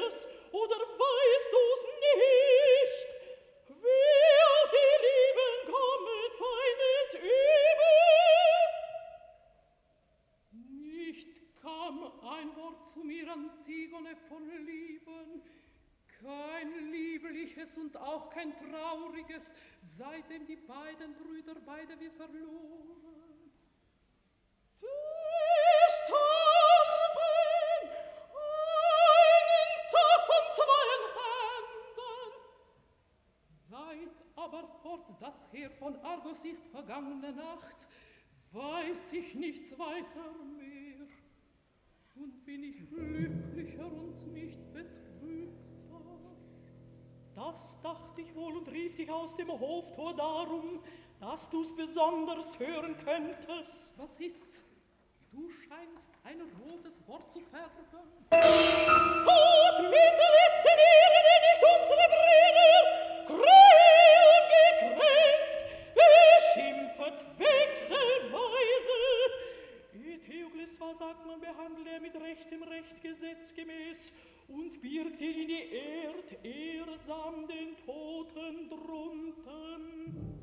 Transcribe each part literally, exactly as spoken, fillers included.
es, oder weißt du's nicht? Wie auf die Lieben kommet feines Übel? Nicht kam ein Wort zu mir, Antigone, von Lieben, kein liebliches und auch kein trauriges, seitdem die beiden Brüder beide wir verloren. Sie starben, einen Tag von zweien Händen. Seit aber fort das Heer von Argos ist vergangene Nacht, weiß ich nichts weiter mehr. Und bin ich glücklicher und nicht betrübter. Das dacht ich wohl und rief dich aus dem Hoftor darum, dass du's besonders hören könntest. Was ist's? Du scheinst ein rotes Wort zu färben. Hat mit der letzten Ehre nicht unsere Brüder Krähen gekränzt, beschimpft wechselweise. Theogles war, sagt man, behandelt er mit rechtem Recht gesetzgemäß und birgt ihn in die Erd, ehrsam den Toten drunten.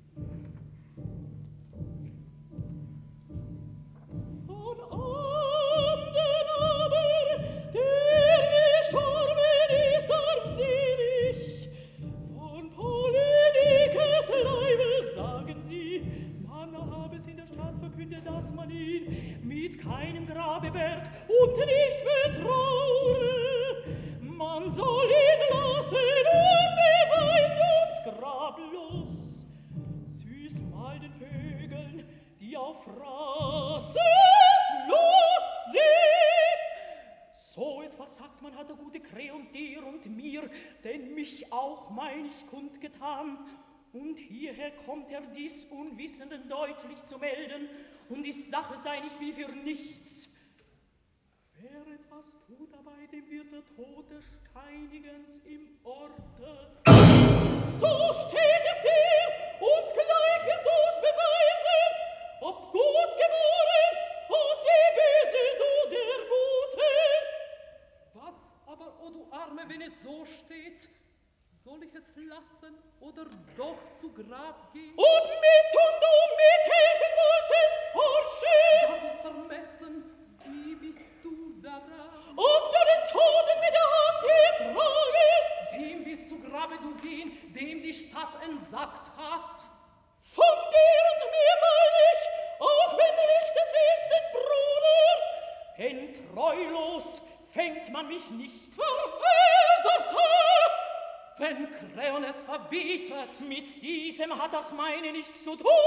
Von Amden aber, der gestorben ist, armselig, von Polydikes Leibe, sagen sie, man habe es in der Stadt verkündet, dass man ihn mit keinem Grabe bergt und nicht betraure. Man soll ihn lassen unbeweint und grablos, süß mal den Vögeln, die auf Fraßes los sind. So etwas sagt man, hat der gute Kreon dir und mir, denn mich auch mein ich kundgetan. Und hierher kommt er dies Unwissenden deutlich zu melden, und die Sache sei nicht wie für nichts. Wer etwas tut dabei, dem wird der Tote steinigens im Orte. So steht es dir, und gleich wirst du's beweisen, ob gut geboren, ob die Böse du der Gute. Was aber, o du Arme, wenn es so steht, soll ich es lassen oder doch zu Grab gehen? Und mit und du mithelfen wolltest forschen. Das ist vermessen. Wie bist du daran? Ob du den Toten mit der Hand hier tragest? Dem wirst zu Grabe du gehen, dem die Stadt entsagt hat. Von dir und mir meine ich, auch wenn ich des willst den Bruder, denn treulos fängt man mich nicht. Verwilderter! Wenn Kreon es verbietet, mit diesem hat das meine nichts zu tun.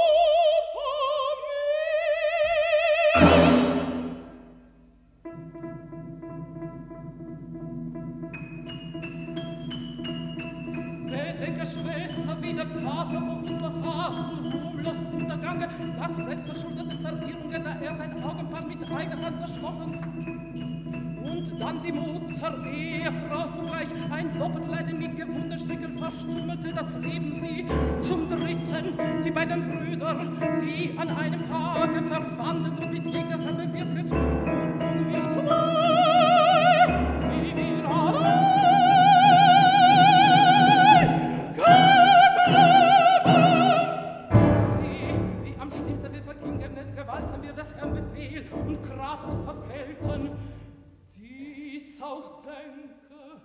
Bedenke, Schwester, wie der Vater von uns verhasst und ruhmlos untergangen, nach selbstverschuldeten Verirrungen, da er sein Augenpaar mit eigener Hand zerschwochen. Und dann die Mutter, Ehefrau zugleich, ein Doppeltleiden mit Gewunderstricken verstümmelte das Leben sie. Zum Dritten die beiden Brüder, die an einem Tage verfanden und mit Gegnersam bewirket. Und nun wir zwei, wie wir allein geblieben. Sie, wie am Schnitzel wir vergingen, gewaltsam wir des Herrn Befehl und Kraft verfehlten. Dies auch denke,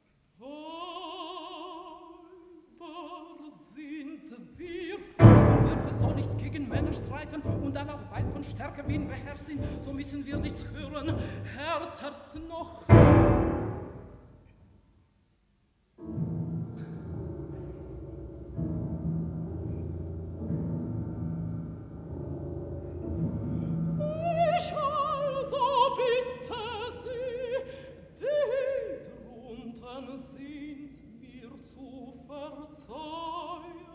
Weiber sind wir und dürfen so nicht gegen Männer streiten und dann auch weit von Stärke Wien beherrscht sind, so müssen wir nichts hören, härters noch. Ich also bitte Sie, die drunten sind, mir zu verzeihen,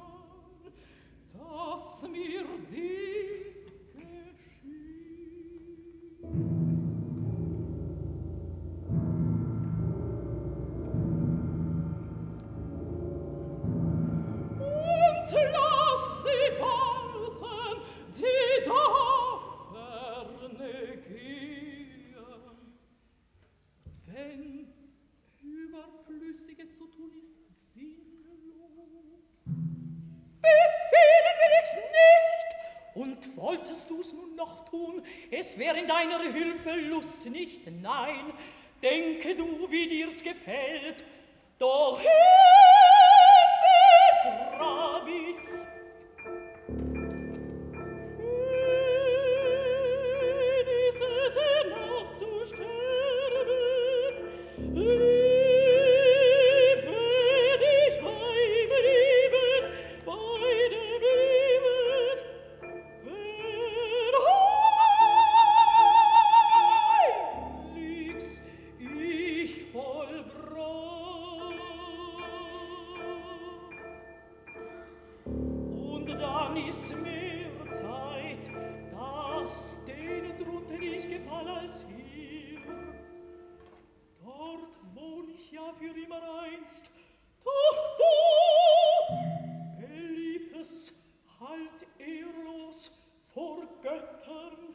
dass mir dies geschieht. tun, es wär in deiner Hilfe Lust nicht, nein, denke du, wie dir's gefällt, doch hin begrab ich. Schön ist es, noch zu sterben, lieb werd ich beim Leben, bei dem Leben, wenn heiligs ich vollbracht. Und dann ist mehr Zeit, dass denen drunten ich gefall als hier. Dort wohn ich ja für immer einst, doch du, Beliebtes, halt ehrlos vor Göttern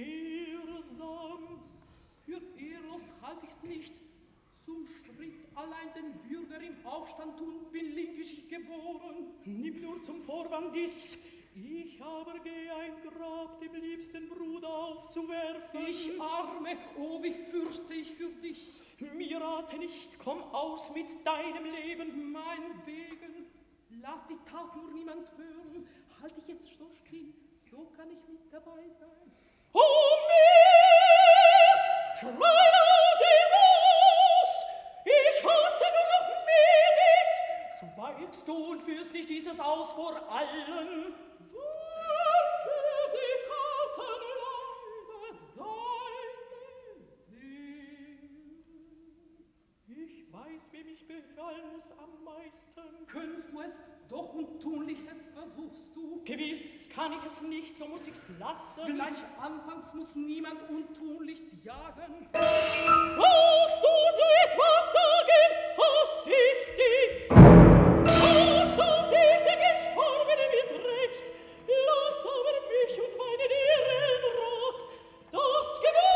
ehrsams. Für ehrlos halt ich's nicht. Zum Schritt allein den Bürger im Aufstand tun, bin linkisch ich geboren. Nimm nur zum Vorwand dies, ich aber geh ein Grab dem liebsten Bruder aufzuwerfen. Ich Arme, oh, wie fürchte ich für dich. Mir rate nicht, komm aus mit deinem Leben. Meinetwegen, lass die Tat nur niemand hören. Halt dich jetzt so still, so kann ich mit dabei sein. Um mir, schrei laut es aus, ich hasse nur noch mehr dich. Schweigst du und führst nicht dieses aus vor allen? Wohl für die kalten leidet deine Seele. Ich weiß, wem ich befallen muss am meisten. Könntest du es, doch Untunliches versuchst du. Gewiss kann ich es nicht, so muss ich's lassen. Gleich anfangs muss niemand Untunlichs jagen. Magst du so etwas sagen, hass ich dich? Hast doch dich der Gestorbene mit Recht, lass aber mich und meinen Ehrenrat das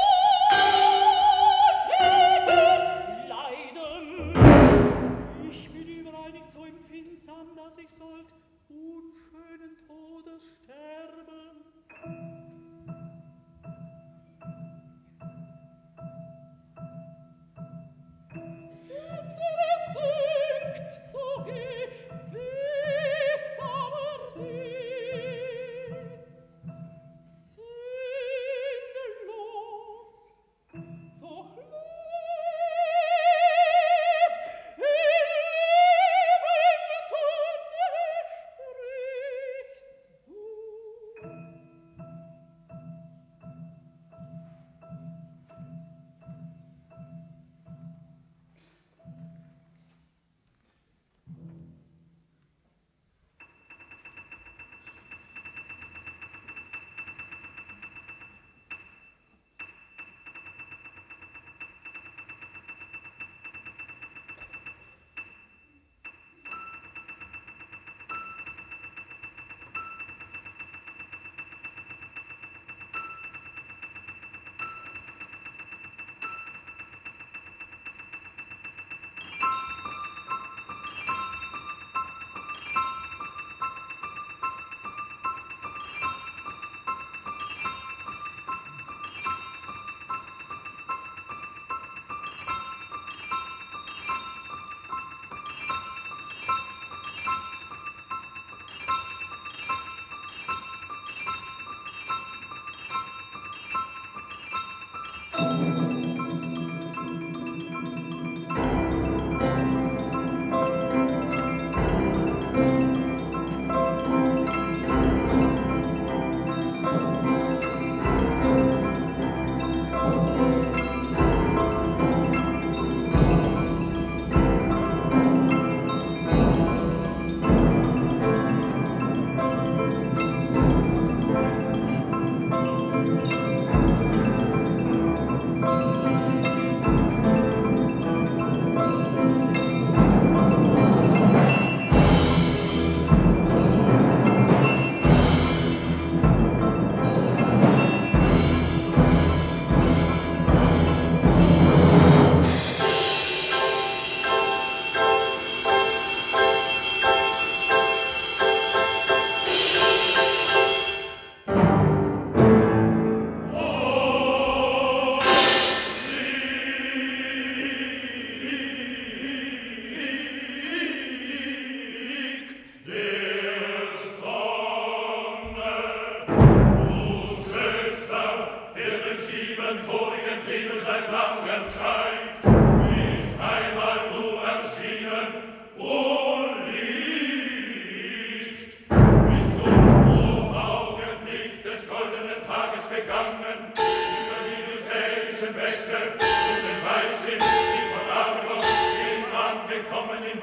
gewaltige Leiden. Ich bin überall nicht so empfindsam, dass ich sollt unschönen Todes sterben. Wenn dir es dünkt, so gewiss aber dies. Sinnlos, doch leb, in Leben Tunne sprichst du.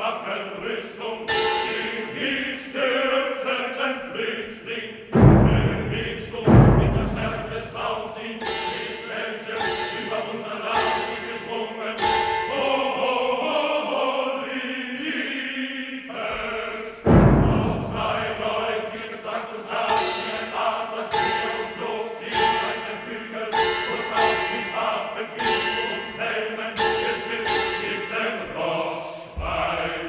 Waffenrüstung, in die stürzenden Flüchtling, bewegst du in der Stärke des Zauns sie, mit welchem über unser Land geschwungen, oh, oh, oh, oh, liebest, aus sein Leutchen Sankt und Schaf, wie ein Adler stier und flog, stier als ein Flügel, und auf die Waffen fiel und Helmen geschwitzt mit dem Rossschweif.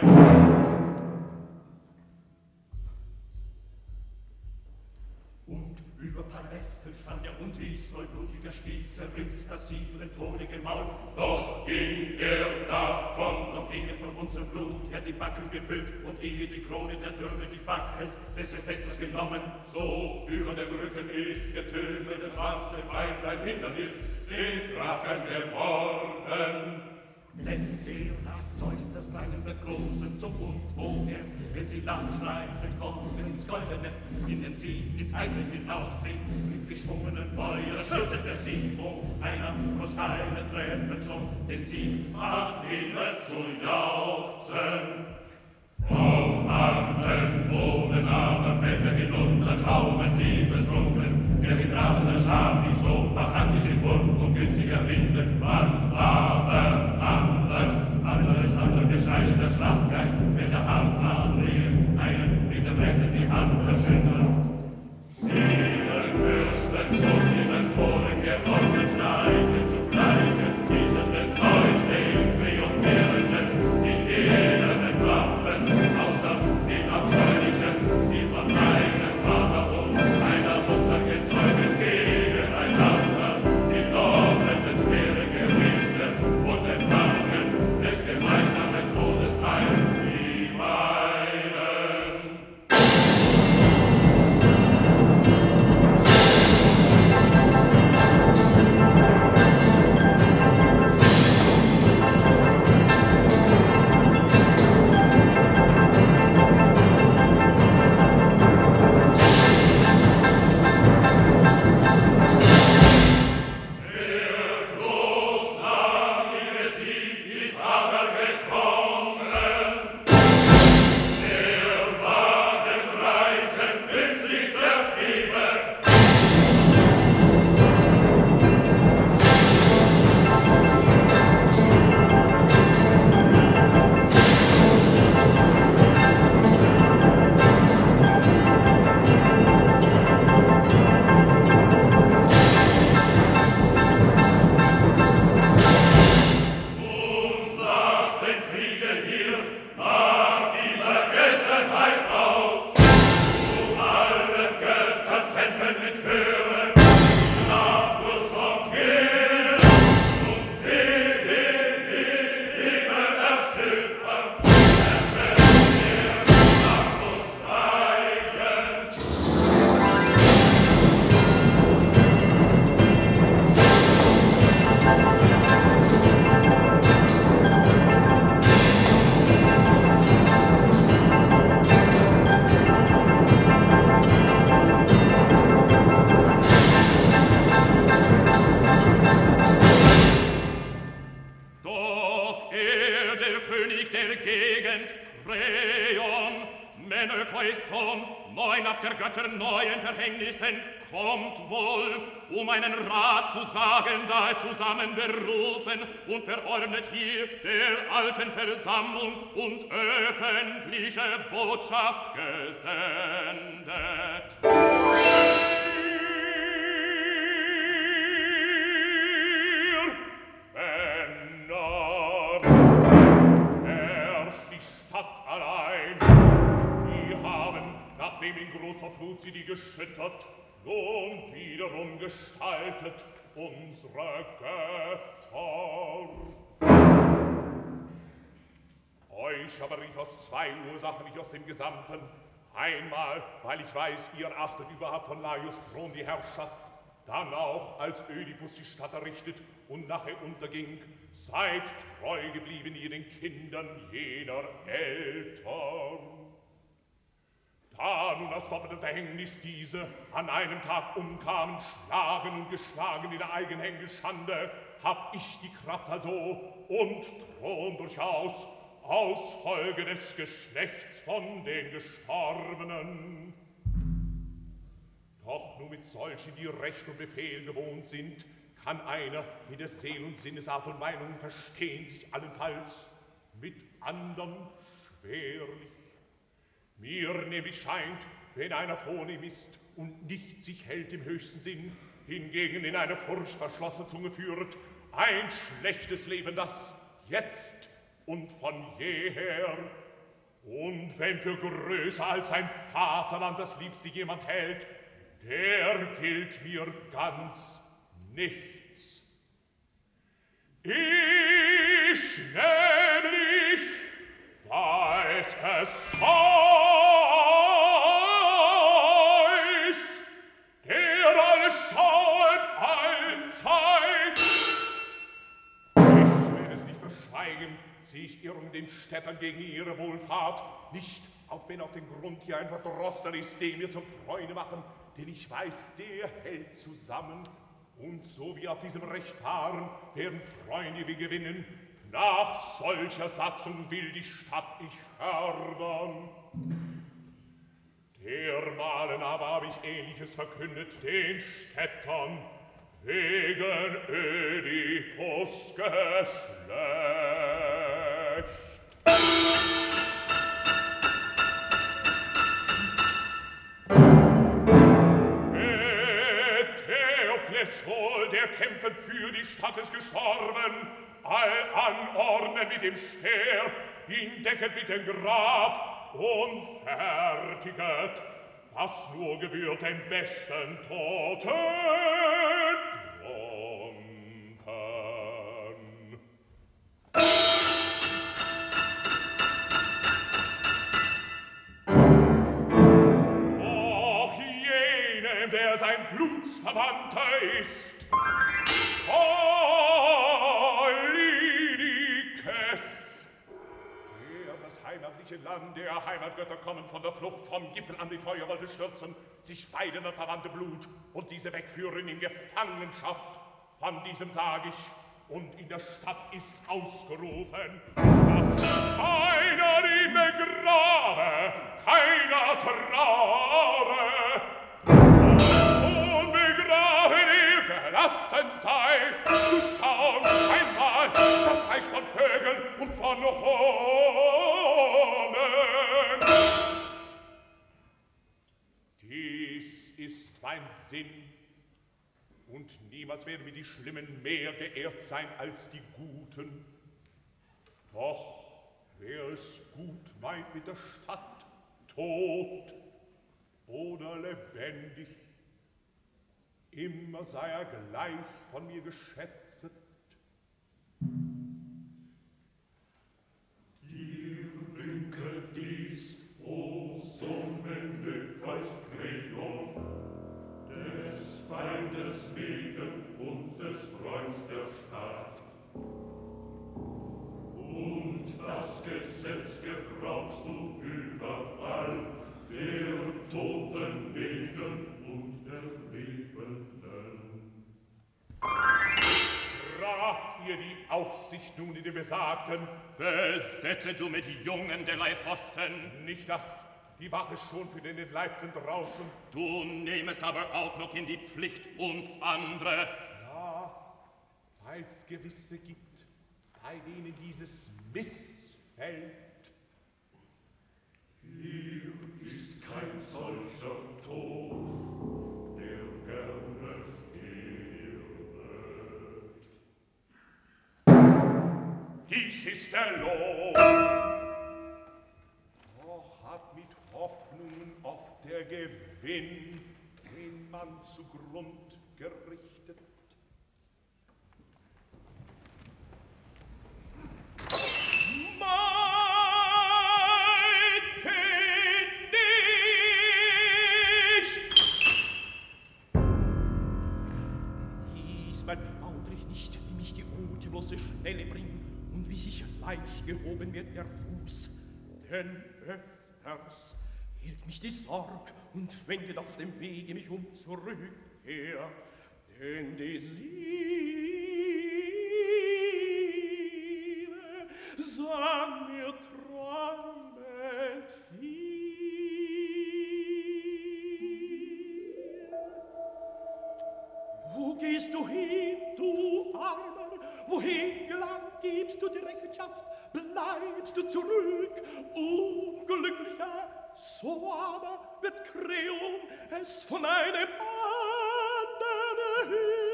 Und über Paläste stand er und ließ neublutige Spieße rings das siebentonige Maul. Doch ging er davon, noch ehe von unserem Blut er die Backen gefüllt und ehe die Krone der Türme die Fackel des Hephaistos genommen. So über dem Rücken ist getürmt des Wasserfeind ein Hindernis, den Drachen ermorden. Denn sehr nach Zeus das brennende Großen zum Mund, wo er, wenn sie lang schreitet, kommt ins Goldene, in den Sie ins Eile hinaus singt, mit geschwungenen Feuer stürzet er sie, wo einer pro steile Treppen schon den Sieg am Himmel zu jauchzen. Auf harten Boden aber fällt er hinunter, taumelnd liebestrunken, der mit rasender Scham die schob, bacchantisch im Wurf und günstiger Winde, wand aber anders, anderes anderem bescheidener Schlachtgeist, wenn der Hand anlegt, einen mit dem Rechten die Hand erschüttert. Sieben Fürsten, vor sieben Toren gewonnen, Gleiche zu Gleiche, diesen den Zeus, den Triumphierenden, die ehernen Waffen, außer den Abscheulichen, die von einem Vater und einer Mutter gezeugt gegeneinander, die lockenden Speere gerichtet und empfangen des gemeinsamen Todes heil, die meinen. Und verordnet hier der alten Versammlung und öffentliche Botschaft gesendet. Ihr Männer, erst die Stadt allein, die haben, nachdem in großer Flut sie die geschüttert, nun wiederum gestaltet unsere Götter. Euch aber rief aus zwei Ursachen ich aus dem Gesamten. Einmal, weil ich weiß, ihr achtet überhaupt von Laios Thron die Herrschaft. Dann auch, als Ödipus die Stadt errichtet und nachher unterging, seid treu geblieben ihr den Kindern jener Eltern. Da nun aus doppeltem Verhängnis diese an einem Tag umkamen, schlagen und geschlagen in der Eigenhänge Schande, hab ich die Kraft also und Thron durchaus aus Folge des Geschlechts von den Gestorbenen. Doch nur mit solchen, die Recht und Befehl gewohnt sind, kann einer mit der Seel- und Sinnesart und Meinung verstehen, sich allenfalls mit andern schwerlich. Mir nämlich scheint, wenn einer vornehm ist und nicht sich hält im höchsten Sinn, hingegen in eine furchtverschlossene Zunge führt, ein schlechtes Leben, das jetzt und von jeher, und wenn für größer als ein Vaterland das Liebste jemand hält, der gilt mir ganz nichts. Ich nämlich weiß es Zeus, der alles schauet allzeit. Ich will es nicht verschweigen, sieh ich irren den Städtern gegen ihre Wohlfahrt, nicht, auch wenn auf den Grund hier ein Verdrossener ist, den wir zum Freunde machen, denn ich weiß, der hält zusammen, und so wie auf diesem Recht fahren, werden Freunde wir gewinnen. Nach solcher Satzung will die Stadt ich fördern. Dermalen aber habe ich Ähnliches verkündet den Städtern, wegen Ödipus Geschlecht. Theokles wohl, der kämpfend für die Stadt ist gestorben, all anordnen mit dem Speer, ihn decket mit dem Grab und fertiget, was nur gebührt den besten Toten drunten. Doch jenem, der sein Blutsverwandter ist, Polynikes, der das heimatliche Land der Heimatgötter kommen von der Flucht vom Gipfel an die Feuerwolke stürzen, sich weiden und verwandte Blut und diese wegführen in Gefangenschaft. Von diesem sag ich, und in der Stadt ist ausgerufen, dass keiner ihn begrabe, keiner traure, dass unbegraben ihr gelassen sei, zu schauen einmal zerfleischt von Vögeln und von Hohnen. Dies ist mein Sinn, und niemals werden mir die Schlimmen mehr geehrt sein als die Guten. Doch wer es gut meint mit der Stadt, tot oder lebendig, immer sei er gleich von mir geschätzet. Ihr winkelt dies, o Summende Geist Credo, des Feindes wegen und des Freunds der Stadt. Und das Gesetz gebrauchst du überall, der Toten wegen und der Lebenden. Fragt ihr die Aufsicht nun in dem Besagten? Besetze du mit Jungen derlei Posten. Nicht das, die Wache schon für den Entleibten draußen. Du nehmest aber auch noch in die Pflicht uns andere. Ja, weil's Gewisse gibt, bei denen dieses missfällt. Hier ist kein solcher Tod, der gerne stirbt. Dies ist der Lohn. Doch hat mit Hoffnungen oft der Gewinn den Mann zugrund gerichtet. Mein Penich! Diesmal plaudre ich nicht, wie mich die utilose Schnelle bringt und wie sich leicht gehoben wird der Fuß. Denn öfters hielt mich die Sorg und wendet auf dem Wege mich um zur Rückkehr. Denn die Seele sang mir du zurück, Unglücklicher, so aber wird Creon es von einem anderen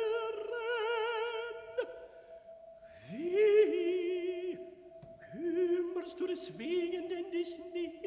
hören. Wie kümmerst du deswegen denn dich nicht?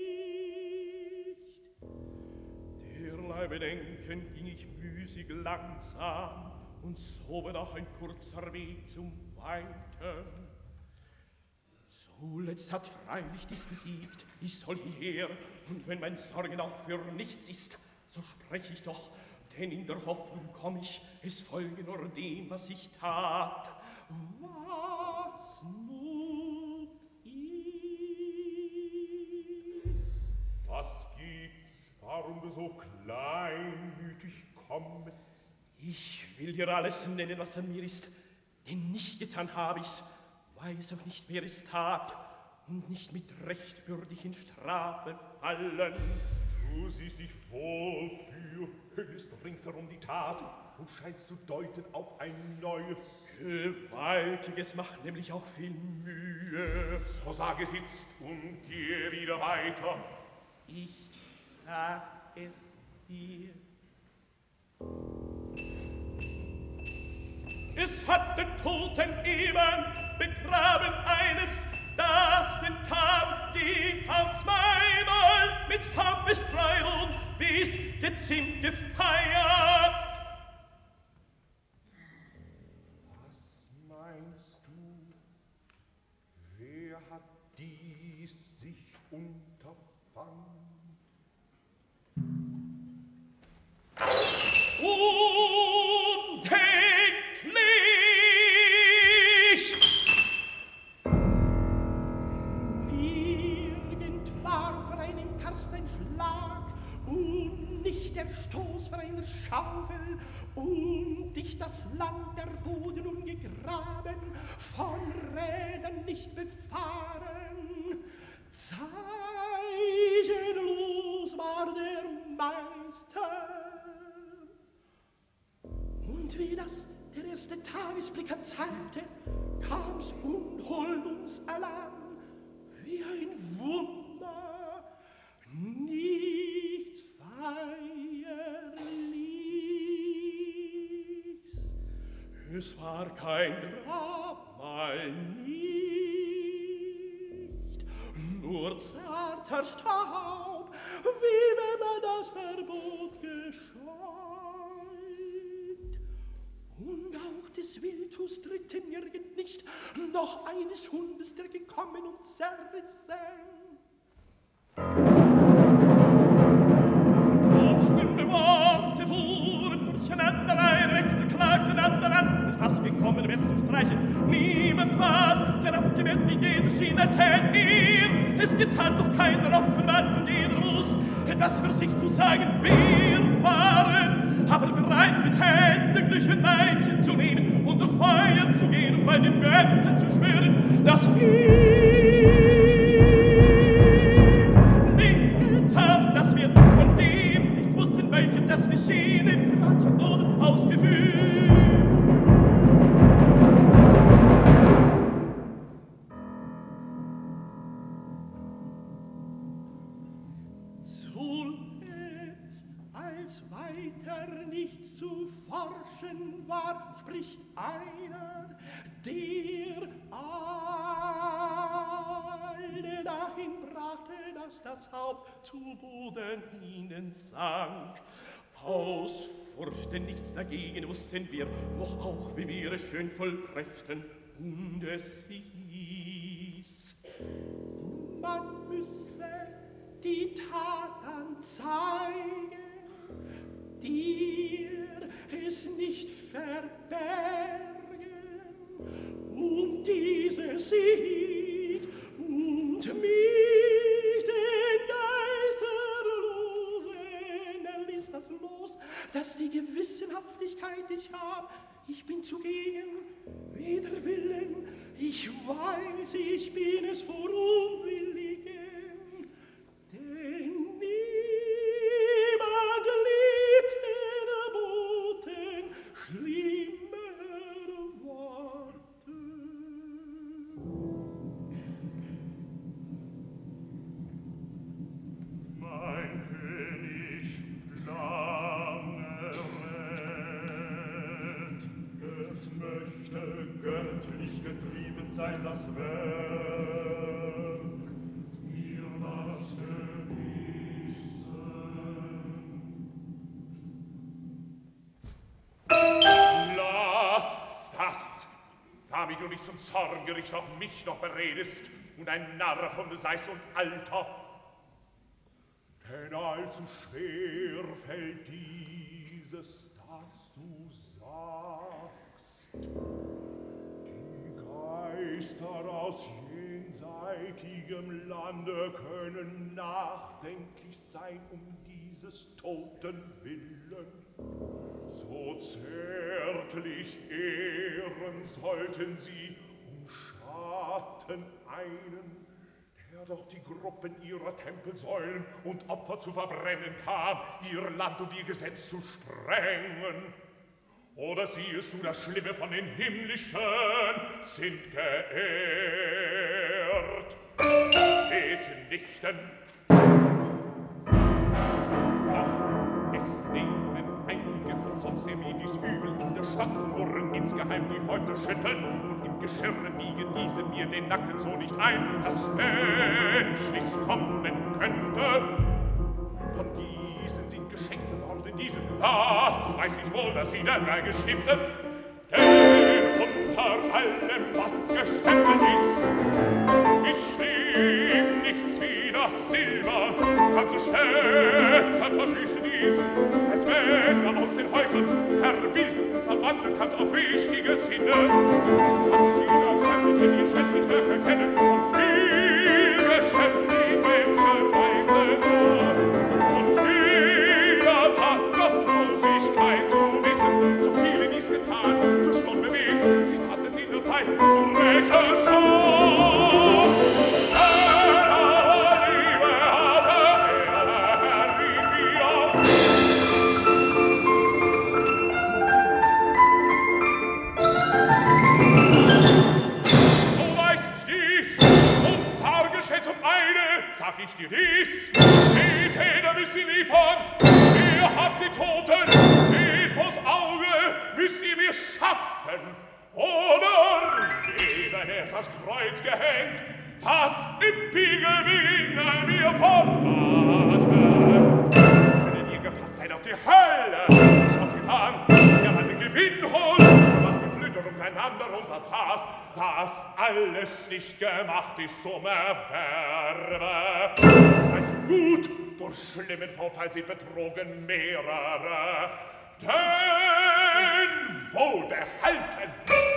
Derlei Bedenken ging ich müßig langsam, und so war noch ein kurzer Weg zum Weiten. Zuletzt hat freilich dies gesiegt, ich soll hierher, und wenn mein Sorgen auch für nichts ist, so sprech ich doch, denn in der Hoffnung komm ich, es folge nur dem, was ich tat. Was Mut ist. Was gibt's, warum du so kleinmütig kommst? Ich will dir alles nennen, was an mir ist, denn nicht getan hab ich's, weiß auch nicht, wer es tat, und nicht mit Recht würd ich in Strafe fallen. Du siehst dich wohl für, hüllst ringsherum die Tat und scheinst zu deuten auf ein neues. Gewaltiges macht nämlich auch viel Mühe. So sag es jetzt und geh wieder weiter. Ich sag es dir. Es hat den Toten eben begraben eines, das entkam die Hauptsmeimal mit Staub bestreut und bis gezimt gefeiert. Was meinst du, wer hat dies sich unterfangen? Undenklich! Nirgend war für einen Karst ein Schlag und nicht der Stoß für eine Schaufel und nicht das Land der Boden umgegraben, von Rädern nicht befahren. Zeichenlos war der Meister. Und wie das der erste Tagesblick anzeigte, kam's unhold uns allein, wie ein Wunder, nichts Feierlichs. Es war kein Grabmal, nicht, nur zarter Staub, wie wenn man das Verbot gescheut. Und auch des Wildhus dritte nirgend nicht, noch eines Hundes, der gekommen und zerrissen. Und schlimme Worte fuhren durcheinander, ein Rechter klagt den anderen, und fast gekommen wär's zu streichen. Niemand war, der abgewehrt in jeder schien, als hätt ihr es getan, doch keiner offenbart, und jeder muss etwas für sich zu sagen. Wir waren aber bereit, mit Händen glüchen Weichen zu nehmen und durch Feuer zu gehen und bei den Göttern zu schwören, dass wir nichts getan, dass wir von dem nichts wussten, welchem das geschehen im Ratsch oder ausgeführt. Zuletzt, als weiter nicht zu forschen war, spricht einer, der alle dahin brachte, dass das Haupt zu Boden ihnen sank. Aus Furcht, denn nichts dagegen wussten wir, noch auch, wie wir es schön vollbrächten, und es hieß, man müsse die Tat anzeigen, dir es nicht verbergen, und diese sieht und mich den Geisterlosen, er ließ das los, dass die Gewissenhaftigkeit ich hab, ich bin zugegen, wider Willen, ich weiß, ich bin es vor Unwilligen, denn niemand liebt den Boten schlimmer Worte. du nicht zum Zorngericht auch mich noch beredest und ein Narr von Seis und Alter. Denn allzu schwer fällt dieses, das du sagst. Die Geister aus jenseitigem Lande können nachdenklich sein um dieses toten Willen. So zärtlich ehren sollten sie umschatten einen, der doch die Gruppen ihrer Tempelsäulen und Opfer zu verbrennen kam, ihr Land und ihr Gesetz zu sprengen. Oder siehest du das Schlimme von den Himmlischen, sind geehrt, mitnichten. Doch es nehmen einige von sonst her wie dies Übel in der Stadt murren insgeheim die Häupter schütteln und im Geschirre biegen diese mir den Nacken so nicht ein, dass menschlichs kommen könnte. Von diesen sind Geschenke worden, diesen, das weiß ich wohl, dass sie Länder gestiftet. Denn unter allem, was gestempelt ist, ist ihm nichts wie das Silber, kann so Städte verwüsten dies, als wenn er aus den Häusern verbilden und verwandeln kann's auf wichtige Sinne, dass sie da schändliche ihr schändlich Werk erkennen und viel Geschäft in menschenweise sah. Und vieler Tat Gottlosigkeit zu wissen, so viele dies getan, durch Lohn bewegt, sie taten sie in der Zeit zu Rechenschaft. Zum eine sag ich dir dies, die Täter müsst ihr liefern, ihr habt die Toten, die vors Auge müsst ihr mir schaffen, oder eben erst ans Kreuz gehängt, das üppige Beginnen mir verraten. Könnet ihr gefasst sein auf die Hölle, schaut ihr an, ihr alle Gewinn holt, macht die Blüterung einander runterfahrt, das alles nicht gemacht ist zum Erwerbe. Das weißt du gut, durch schlimmen Vorteil sind betrogen mehrere, denn wohlbehalten.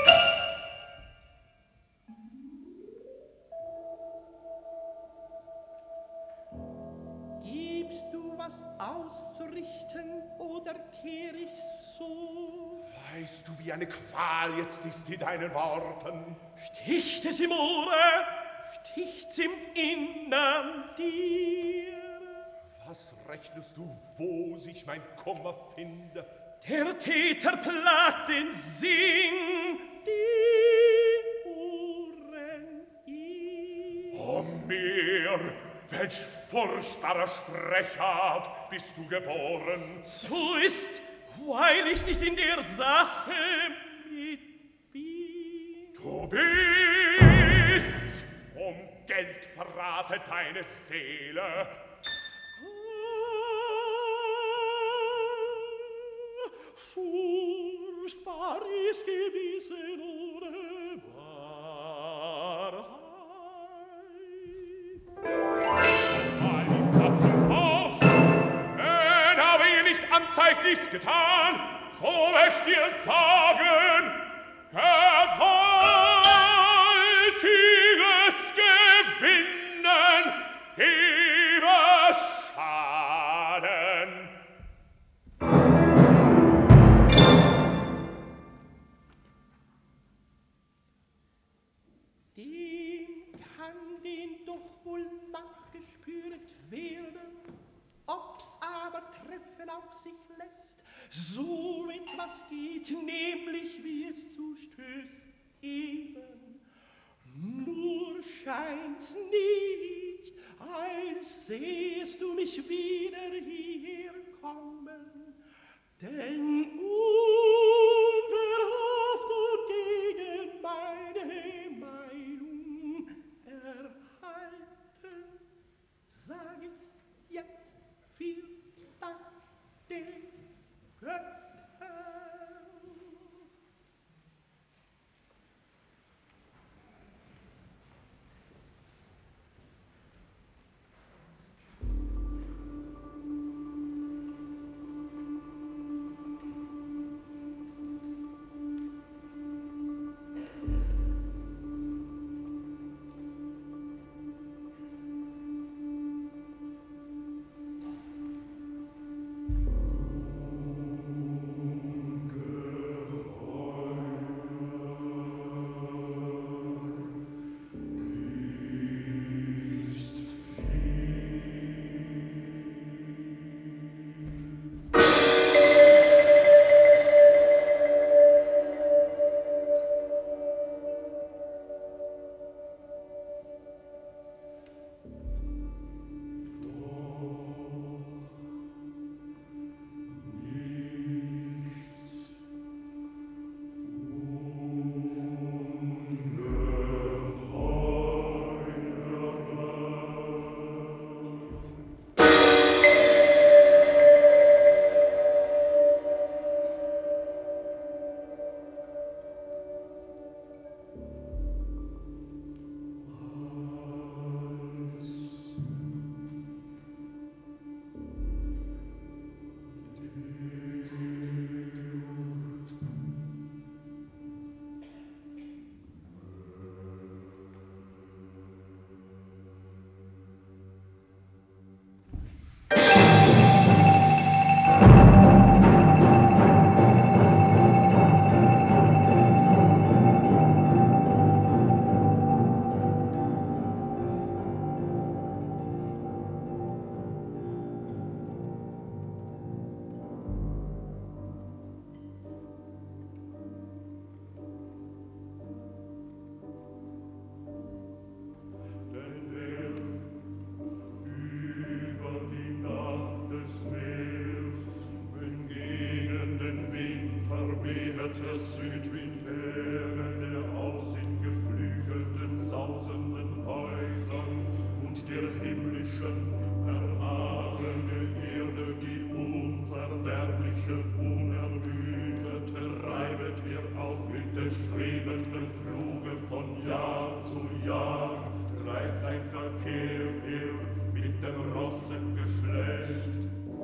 Gibst du was auszurichten oder kehr ich so? Weißt du, wie eine Qual jetzt ist in deinen Worten? Sticht es im Ohre, sticht's im Innern dir? Was rechnest du, wo sich mein Kummer finde? Der Täter plagt den Sinn, die Ohren ihm. O mir, welch furchtbarer Sprechart bist du geboren! So ist, weil ich nicht in der Sache mit bin. Du bist, um Geld verratet deine Seele. Furchtbar ist gewesen ohne Wahrheit. Mal ist er zum Haus, wenn aber ihr nicht anzeigt, dies getan, so möcht ihr sagen, gewaltiges Gewinnen gebe Schaden. Ob's aber treffen auch sich lässt, so etwas geht, nämlich wie es zustößt eben. Nur scheint's nicht, als sähst du mich wieder hierher kommen, denn unverhofft und gegen meine Meinung erhalten, sag ich jetzt viel Dank den Göttern. der himmlischen, erhabene Erde, die unverderbliche, unermüdete, reibet ihr auf mit der strebenden Fluge von Jahr zu Jahr, treibt sein Verkehr ihr mit dem Rossengeschlecht.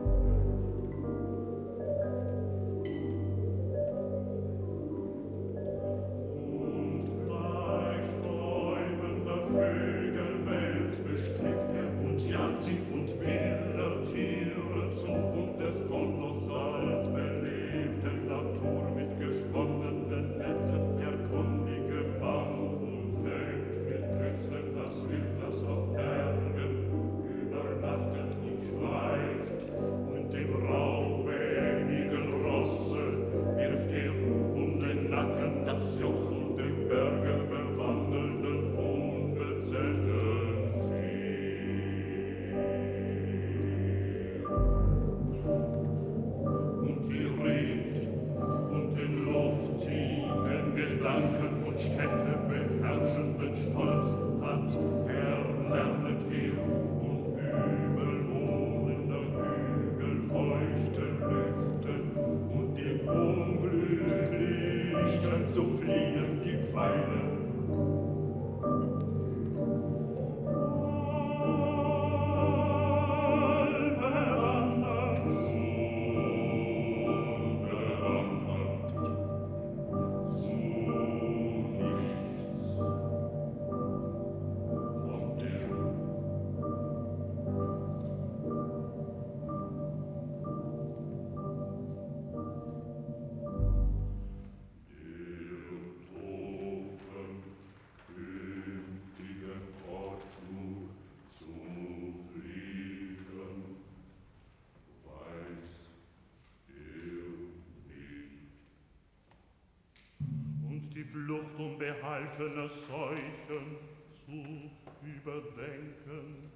Die Flucht unbehaltener Seuchen zu überdenken.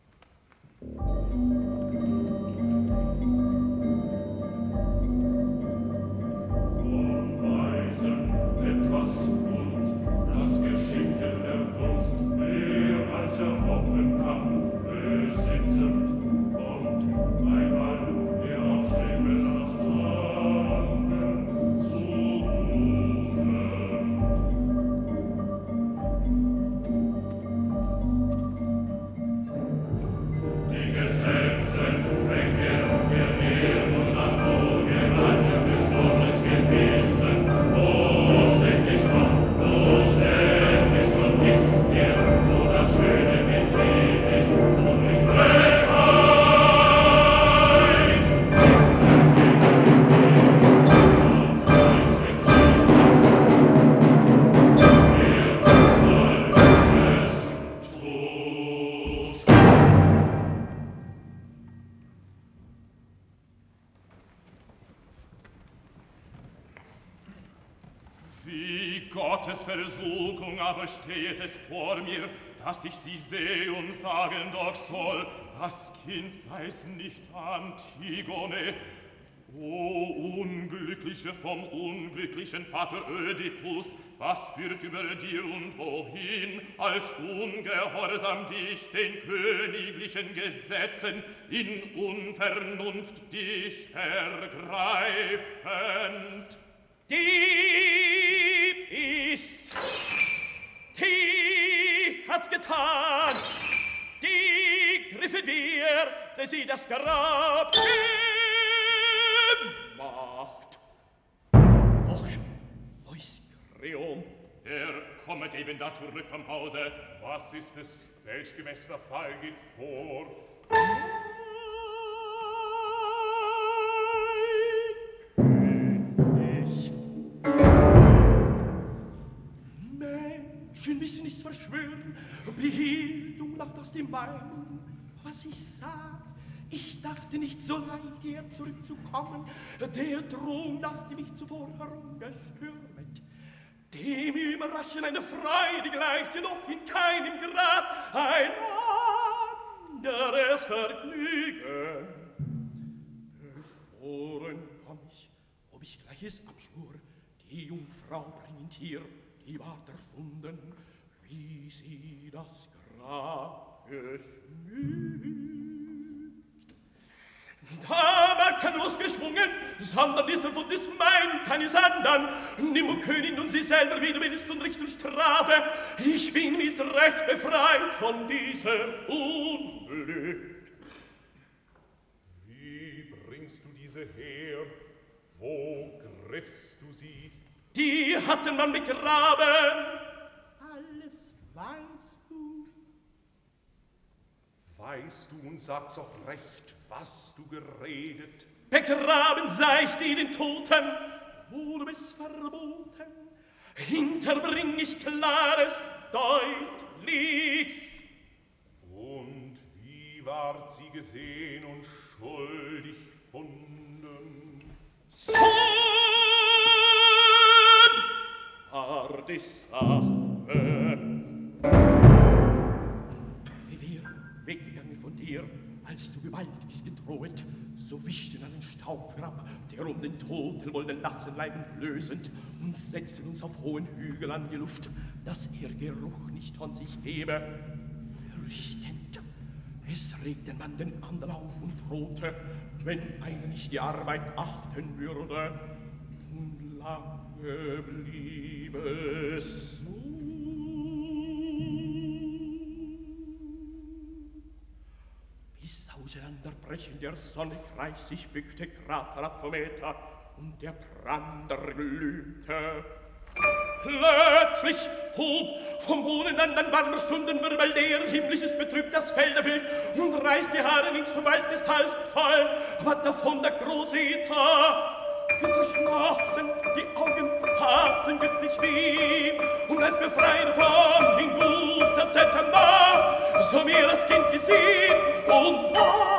Von Weisen etwas und das Geschick der Kunst mehr als er hoffen kann, besitzend und einmal der auf schlimmes Zangen zu Versuchung aber steht es vor mir, dass ich sie seh und sagen doch soll, das Kind sei's nicht Antigone. O Unglückliche vom unglücklichen Vater Ödipus, was führt über dir und wohin, als ungehorsam dich den königlichen Gesetzen in Unvernunft dich ergreifend? Dieb ist's, die hat's getan, die griffen wir, dass sie das Grab gemacht. Och, wo ist Creon? Er kommet eben da zurück vom Hause. Was ist es? Welch gemeßter Fall geht vor? Menschen müssen nichts verschwören, Bildung lacht aus dem Weinen, was ich sag. Ich dachte nicht so leicht, hier zurückzukommen, der Drum dachte mich zuvor herumgestürmet. Dem Überraschen eine Freude gleichte noch in keinem Grad ein anderes Vergnügen. Erschworen komm ich, ob ich gleiches abschwur, die Jungfrau bringend hier, die ward erfunden, wie sie das Grab Da war kein losgeschwungen, sondern ist er von des mein, keines andern. Nimm, o König, nun sie selber, wie du willst, und Richt und Strafe. Ich bin mit Recht befreit von diesem Unglück. Wie bringst du diese her? Wo griffst du sie? Die hatten man begraben. Alles weißt du. Weißt du und sagst auch recht, was du geredet? Begraben sah ich die den Toten, wo du bist verboten. Hinterbring ich Klares deutlich. Und wie ward sie gesehen und schuldig funden? So war die Sache. Wie wir weggegangen von dir, als du gewaltig gedrohet, so wischten einen Staub herab, der um den Toten wohl den nassen Leib lösend, und setzten uns auf hohen Hügel an die Luft, dass er Geruch nicht von sich gebe, fürchtend. Es regte man den anderen auf und drohte, wenn einer nicht die Arbeit achten würde, und lange blieb es so. Bis auseinanderbrechen der Sonne Kreis sich bückte grad herab vom Äther, und der Brander glühte. Plötzlich hob vom Boden an ein warmer Stundenwirbel, der himmlisches betrübt das Feld erfüllt, und reißt die Haare links vom Wald des Hals voll, wat davon der große Etat. Wir verschlossen die Augen, hatten göttlich weh, und als wir frei davon in guter Zeit war, so mir das Kind gesehen und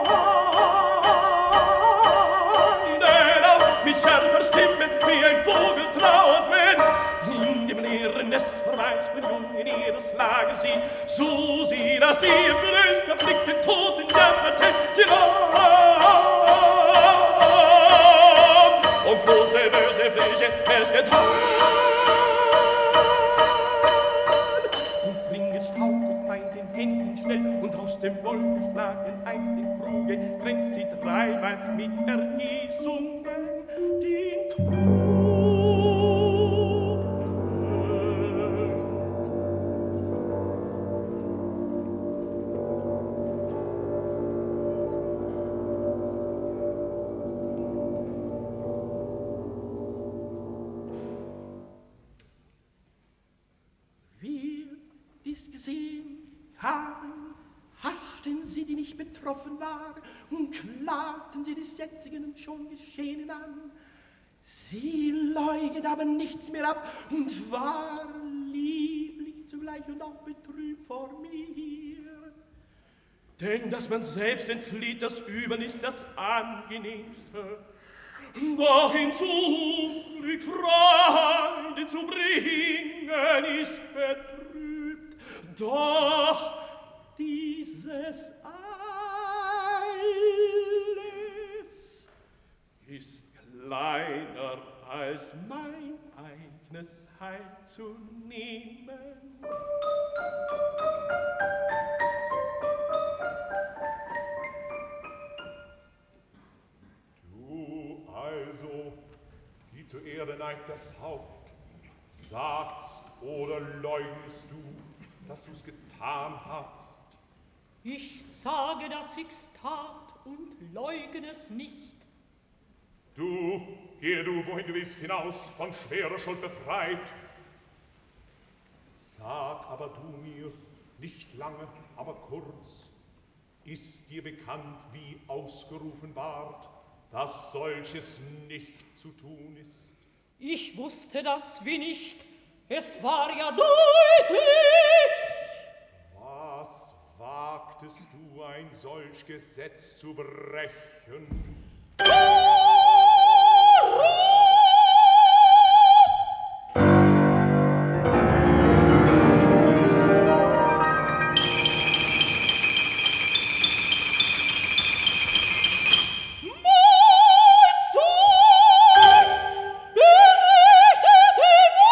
weinen auf mich schärfer Stimme, wie ein Vogel trauert, wenn in dem leeren Nest verweist von Jungen ihres Lagers sie, so sie, dass sie im blößter Blick den Toten jammerte, sie nahm und fluchte böse Flüche, es getan. Und bringet Staub bei den Händen schnell, und aus dem Wolkenschlagen Eis im Kruge kränkt sie dreimal mit Ergießungen den Tod. Gesehen haben, haschten sie, die nicht betroffen waren, und klagten sie des Jetzigen und schon Geschehenen an. Sie leugnet aber nichts mehr ab und war lieblich zugleich und auch betrübt vor mir. Denn dass man selbst entflieht, das Üben ist das Angenehmste. Doch ins Unglück Freude zu bringen, ist betrübt. Doch dieses alles ist kleiner als mein eigenes Heil zu nehmen. Du also, die zur Erde neigt das Haupt, sagst oder leugnest du, dass du's getan hast? Ich sage, dass ich's tat und leugne es nicht. Du, gehe du, wohin du willst, hinaus, von schwerer Schuld befreit. Sag aber du mir, nicht lange, aber kurz, ist dir bekannt, wie ausgerufen ward, dass solches nicht zu tun ist? Ich wusste das wie nicht, es war ja deutlich. Was wagtest du, ein solch Gesetz zu brechen?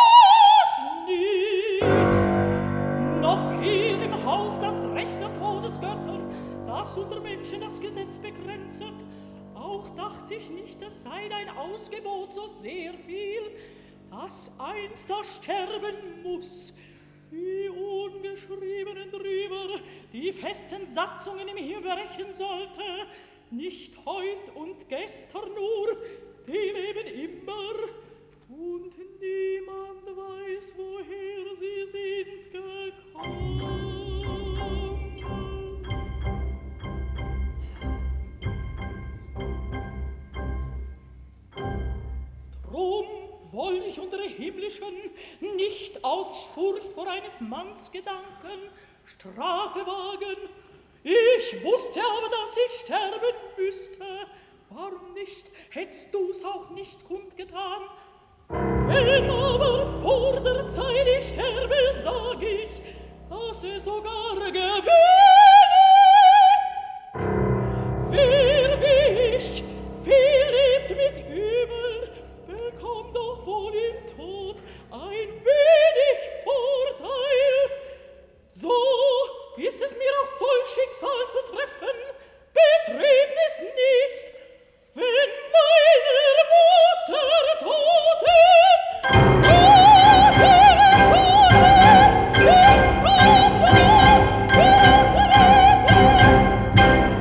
Haus das Recht der Todes Himmels Götter, das unter Menschen das Gesetz begrenzet. Auch dachte ich nicht, es sei dein Ausgebot so sehr viel, dass einst das sterben muss. Die Ungeschriebenen drüber, die festen Satzungen im Himmel brechen sollte, nicht heut und gestern nur, die leben immer, und niemand weiß, woher sie sind gekommen. Drum wollte ich unter himmlischen nicht aus Furcht vor eines Manns Gedanken Strafe wagen. Ich wusste aber, dass ich sterben müsste. Warum nicht? Hättest du's auch nicht kundgetan? Wenn aber vor der Zeit ich sterbe, sag ich, dass es sogar Gewinn ist. Wer wie ich viel lebt mit Übel, bekommt doch wohl im Tod ein wenig Vorteil. So ist es mir auch solch Schicksal zu treffen, Betrübnis nicht, wenn meiner Mutter Toten unsere Sohne nicht problemlos uns retten.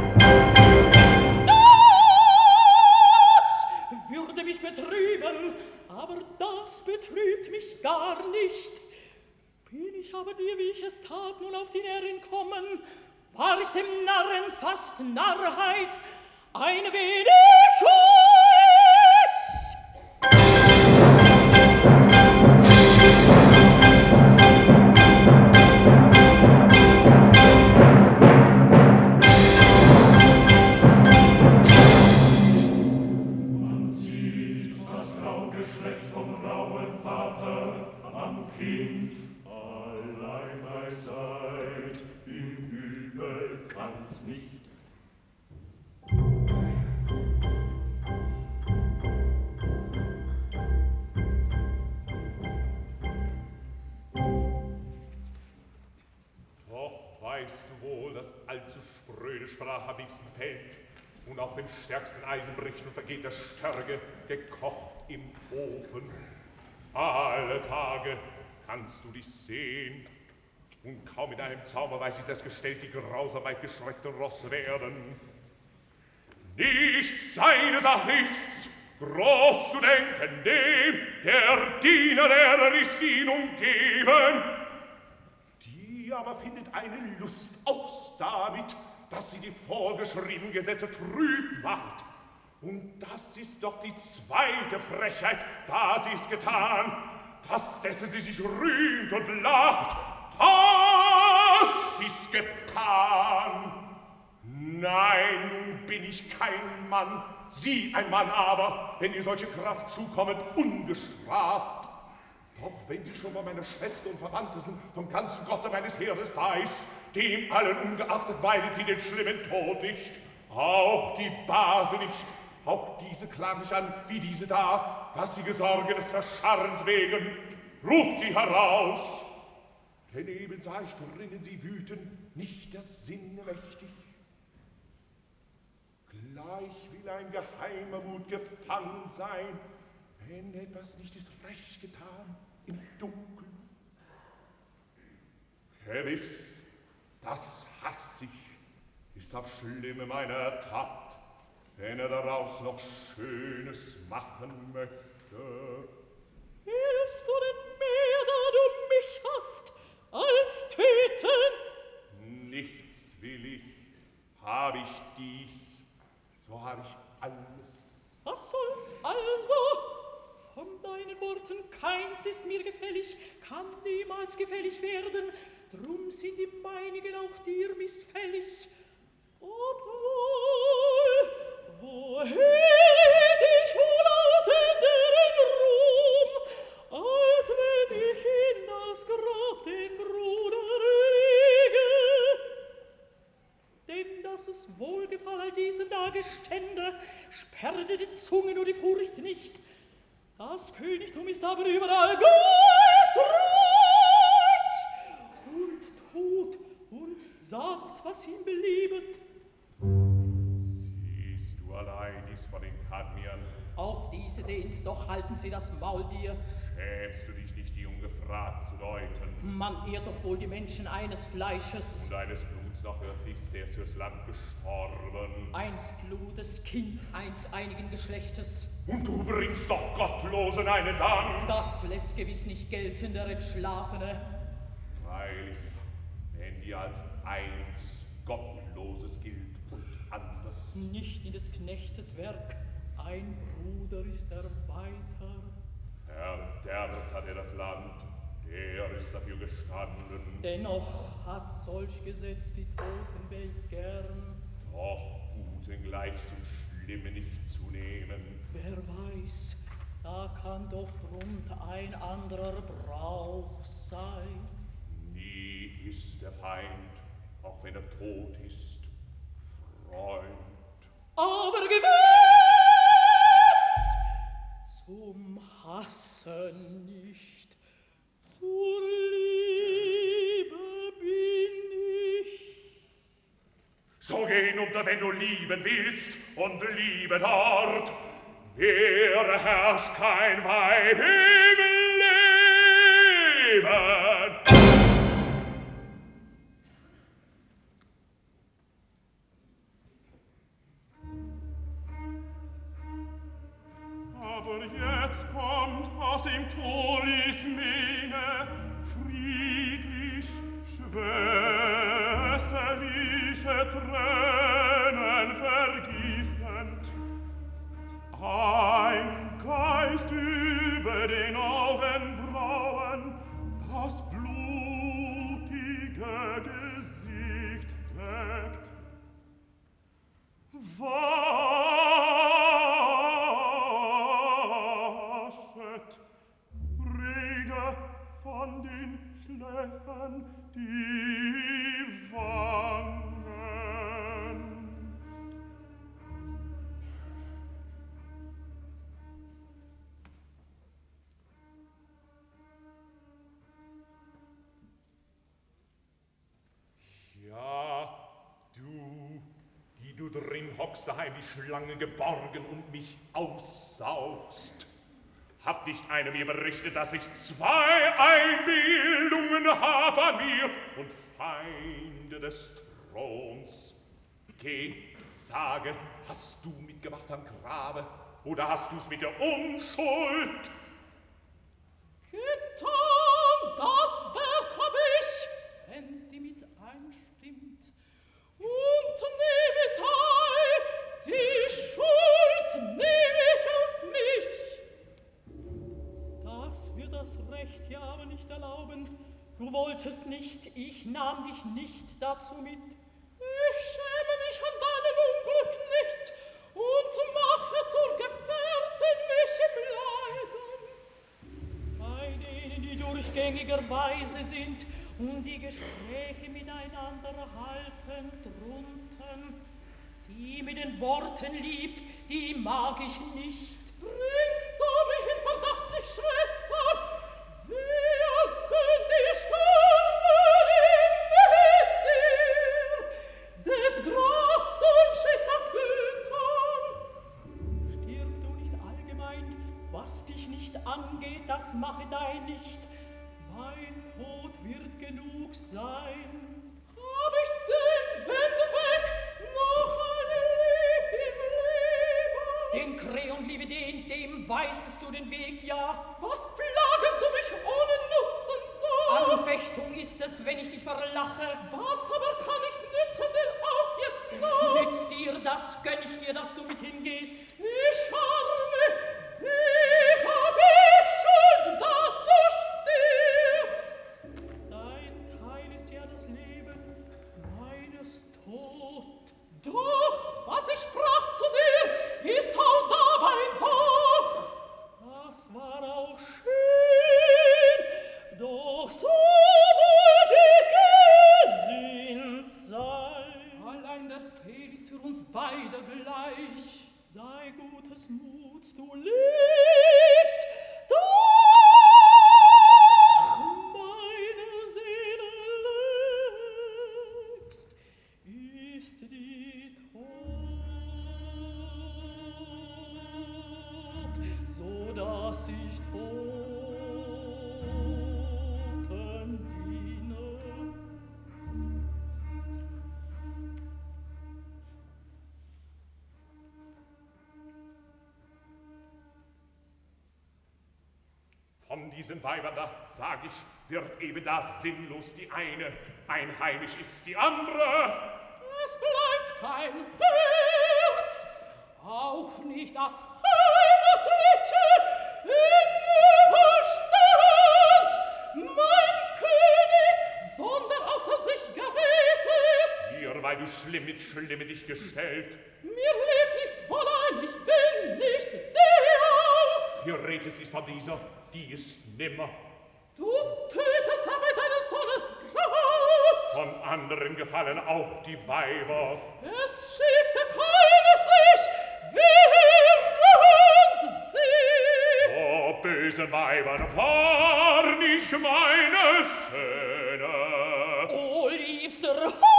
Das würde mich betrüben, aber das betrübt mich gar nicht. Bin ich aber dir, wie ich es tat, nun auf die Närrin kommen, war ich dem Narren fast Narrheit, ein wenig schuldig. Man sieht das Raugeschlecht vom rauen Vater am Kind. Allein Weisheit im Übel kann's nicht. Doch weißt du wohl, dass allzu spröde Sprache am liebsten fällt und auf dem stärksten Eisen bricht und vergeht der Stärke, gekocht im Ofen. Alle Tage kannst du dich sehen, und kaum mit einem Zauber weiß ich das gestellt, die Grausamkeit geschreckte Ross werden. Nicht seine Sache ist's, groß zu denken, dem, der Diener, der ist ihn umgeben. Die aber findet eine Lust aus damit, dass sie die vorgeschriebenen Gesetze trüb macht. Und das ist doch die zweite Frechheit, da sie's getan, dass dessen sie sich rühmt und lacht, das ist getan. Nein, nun bin ich kein Mann, sie ein Mann aber, wenn ihr solche Kraft zukommet, ungestraft. Doch wenn sie schon von meiner Schwester und Verwandte sind, vom ganzen Gotte meines Heeres da ist, dem allen ungeachtet meidet sie den schlimmen Tod nicht, auch die Base nicht, auch diese klag ich an, wie diese da, was die Gesorge des Verscharrens wegen, ruft sie heraus. Denn eben sah ich drinnen sie wüten, nicht der Sinne mächtig. Gleich will ein geheimer Mut gefangen sein, wenn etwas nicht ist recht getan im Dunkeln. Gewiss, das hass ich, ist auf Schlimme meiner Tat, wenn er daraus noch Schönes machen möchte. Willst du denn mehr, da du mich hast, als töten? Nichts will ich, hab ich dies, so hab ich alles. Was soll's also? Von deinen Worten keins ist mir gefällig, kann niemals gefällig werden, drum sind die meinigen auch dir missfällig. Obwohl, woher hätt ich wohl atenderen Ruhm, als wenn ich in das Grab den Bruder lege? Denn dass es Wohlgefall all diesen Tage stände, sperrte die Zunge nur die Furcht nicht. Das Königtum ist aber überall geistreich und tot und sagt, was ihm beliebet. Siehst du allein dies von den Kadmiern? Auch diese sehen's, doch halten sie das Maul dir. Schämst du dich nicht, die ungefragt zu deuten? Man ehrt doch wohl die Menschen eines Fleisches. Und eines Bluts noch wird ist der fürs Land gestorben. Eins Blutes, Kind eins einigen Geschlechtes. Und du bringst doch Gottlosen einen Dank. Das lässt gewiss nicht gelten, der Entschlafene. Freilich, wenn dir als eins Gottloses gilt und anders. Nicht in des Knechtes Werk, ein Bruder ist er weiter. Verderbt hat er das Land, er ist dafür gestanden. Dennoch hat solch Gesetz die Totenwelt gern. Doch Guten gleich zum Schlimmen nicht zu nehmen. Wer weiß, da kann doch drunter ein anderer Brauch sein. Nie ist der Feind, auch wenn er tot ist, Freund. Aber gewiss, zum Hassen nicht, zur Liebe bin ich. So geh nun, wenn du lieben willst, und liebe dort. Mir herrscht kein Weib im Leben. Aber jetzt kommt aus dem Tor Ismene friedlich, schwesterliche Tränen vergießend, ein Geist über den Augenbrauen, das blutige Gesicht deckt. Waschet, rege von den Schläfen die Wangen. Ja, du, die du drin hockst, daheim die Schlange geborgen und mich aussaugst. Hat nicht einer mir berichtet, dass ich zwei Einbildungen habe an mir und Feinde des Throns? Geh, sage, hast du mitgemacht am Grabe oder hast du's mit der Unschuld? Getan, das Werk hab ich, wenn die mit einstimmt, und nehme teil, die Schuld nehme ich auf mich. Das wird das Recht ja aber nicht erlauben. Du wolltest nicht, ich nahm dich nicht dazu mit. Ich schäme mich an deinem Unglück nicht und mache zur Gefährtin mich im Leiden. Bei denen, die durchgängigerweise sind und die Gespräche miteinander halten drunten, die mit den Worten liebt, die mag ich nicht. Bring so mich in Verdacht nicht, Schwester, wie als könnt ich sterben mit dir, des Grabs Unschick vergütern. Stirb du nicht allgemein, was dich nicht angeht, das mache dein nicht. Mein Tod wird genug sein. Hab ich denn, wenn du weg, noch eine Lieb im Leben? Den Kreon liebe den, dem weisest du den Weg, ja. Was plagest du mich ohne Nutzen so? Anfechtung ist es, wenn ich dich verlache. Was aber kann ich nützen dir auch jetzt noch? Nützt dir das, gönn ich dir, dass du mit hingehst. Ich arme, wie hab ich Schuld, dass du stirbst? Dein Teil ist ja das Leben, meines Tod. Doch, was ich sprach zu dir, ist auch dabei doch. Das war auch schön, doch so wollt ich gesinnt sein. Allein der Fehl ist für uns beide gleich. Sei gutes Muts, du liebst, doch meine Seele legst. ist die Tod, so dass ich Toten diene. Von diesen Weibern da, sag ich, wird eben das sinnlos die eine, einheimisch ist die andere. Es bleibt kein Herz, auch nicht das Heimatliche in Übelstand, mein König, sondern außer sich gerät es. Hier, weil du schlimm mit Schlimme dich gestellt. Mir lebt nichts Fräulein, ich bin nicht der. Hier redest nicht von dieser, die ist nimmer. Du tötest aber deines Sohnes Braut. Von anderen gefallen auch die Weiber. Es schickte keine sich, während sie. O bösen Weibern, fahr nicht meine Söhne. O liebster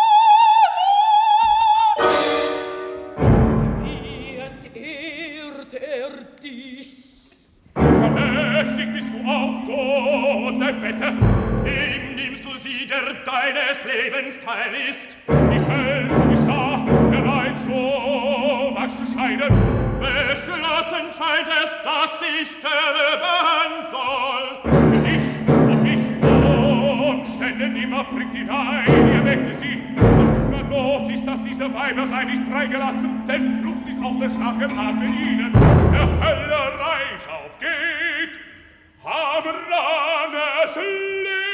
Hannah, wie entehrt er dich. Verlässig bist du auch dort, dein Bette. Dem nimmst du sie, der deines Lebens Teil ist. Die Hölle ist da, bereit so wachs zu scheiden. Beschlossen scheint es, dass ich sterben soll. Für dich und mich Umstände nimmer bringt hinein, ihr weckte sie. Und nur Not ist, dass diese Weiber sei nicht freigelassen, denn Flucht ist auch der starke Rat in ihnen. Der Hölle Reich aufgeht, haben Rannes Lebens.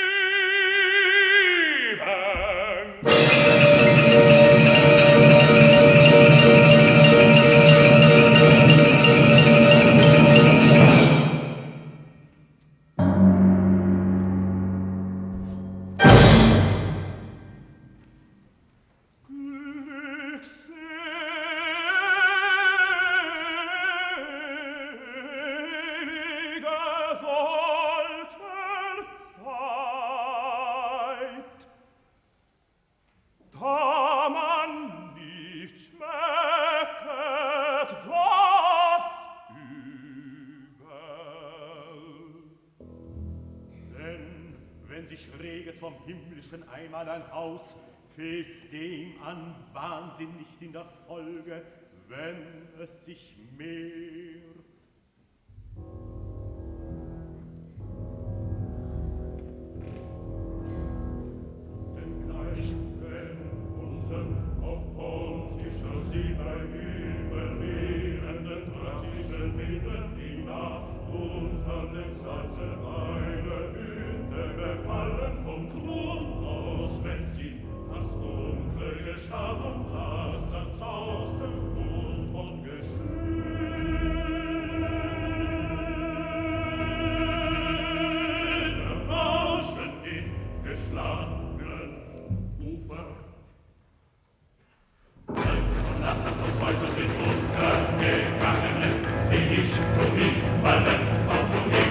Vom himmlischen einmal ein Haus, fehlt's dem an Wahnsinn nicht in der Folge, wenn es sich mehrt. Denn gleich, wenn unten auf pontischer See bei überlehrenden drastischen Mitteln die Nacht unter dem Salze eine Hütte befallen vom Grund aus, wenn sie das dunkle Gestalt und das zerzauste und von Geschöne rauschen in geschlagenen Ufer. Dann von Nacht aus Häusern den Untergegangenen seh ich Ruin fallen auf Ruin.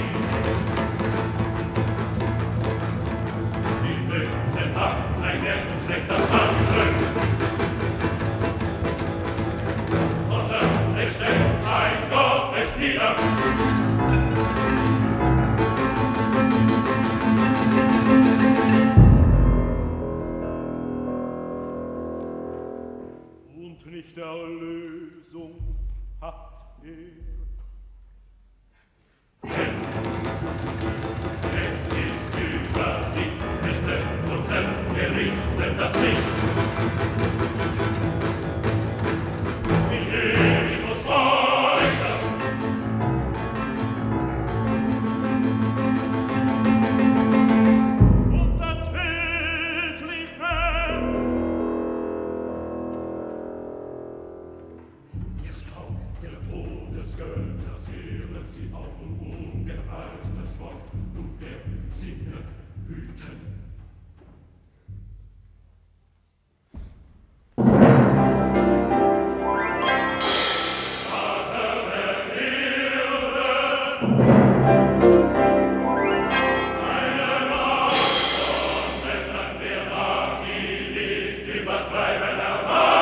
Ein Geld und schlechter Handel, sondern es stellt ein Gott es nieder. Und nicht der Erlösung hat er. Es ist über die Netze und gerichtet das Licht. Ich gehe, ich muss weiter. Und der Tödliche. Der Staub der Todesgötter zählen sie auf und ungereicht das Wort und der Sinne hüten. Übertreiben, erwarten.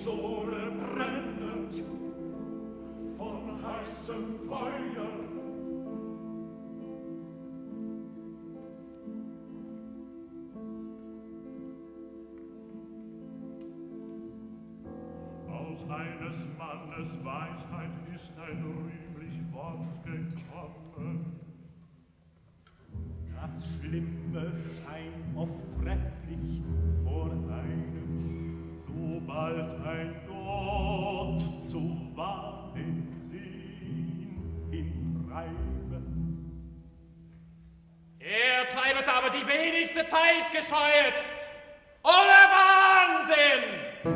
Sohle brennend von heißem Feuer. Aus eines Mannes Weisheit ist ein rühmlich Wort gekommen. Das Schlimme scheint oft trefflich vor einem, sobald ein Gott zu wahren Sinn hintreibt. Er treibet aber die wenigste Zeit gescheuet. Ohne Wahnsinn!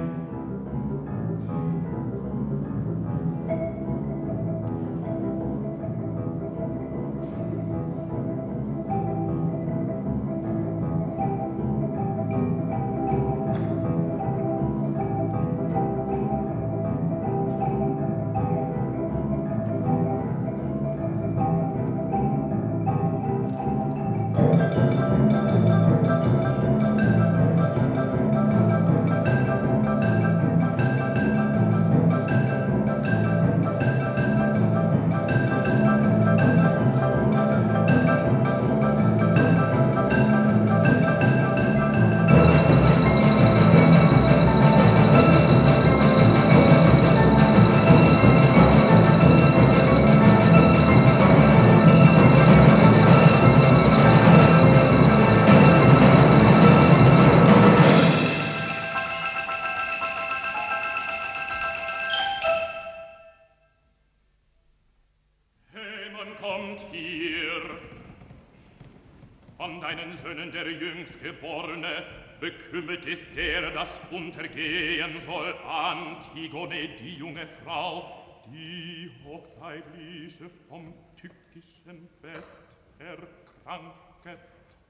Geborene, bekümmert ist der, das untergehen soll. Antigone, die junge Frau, die hochzeitliche vom tückischen Bett erkranket.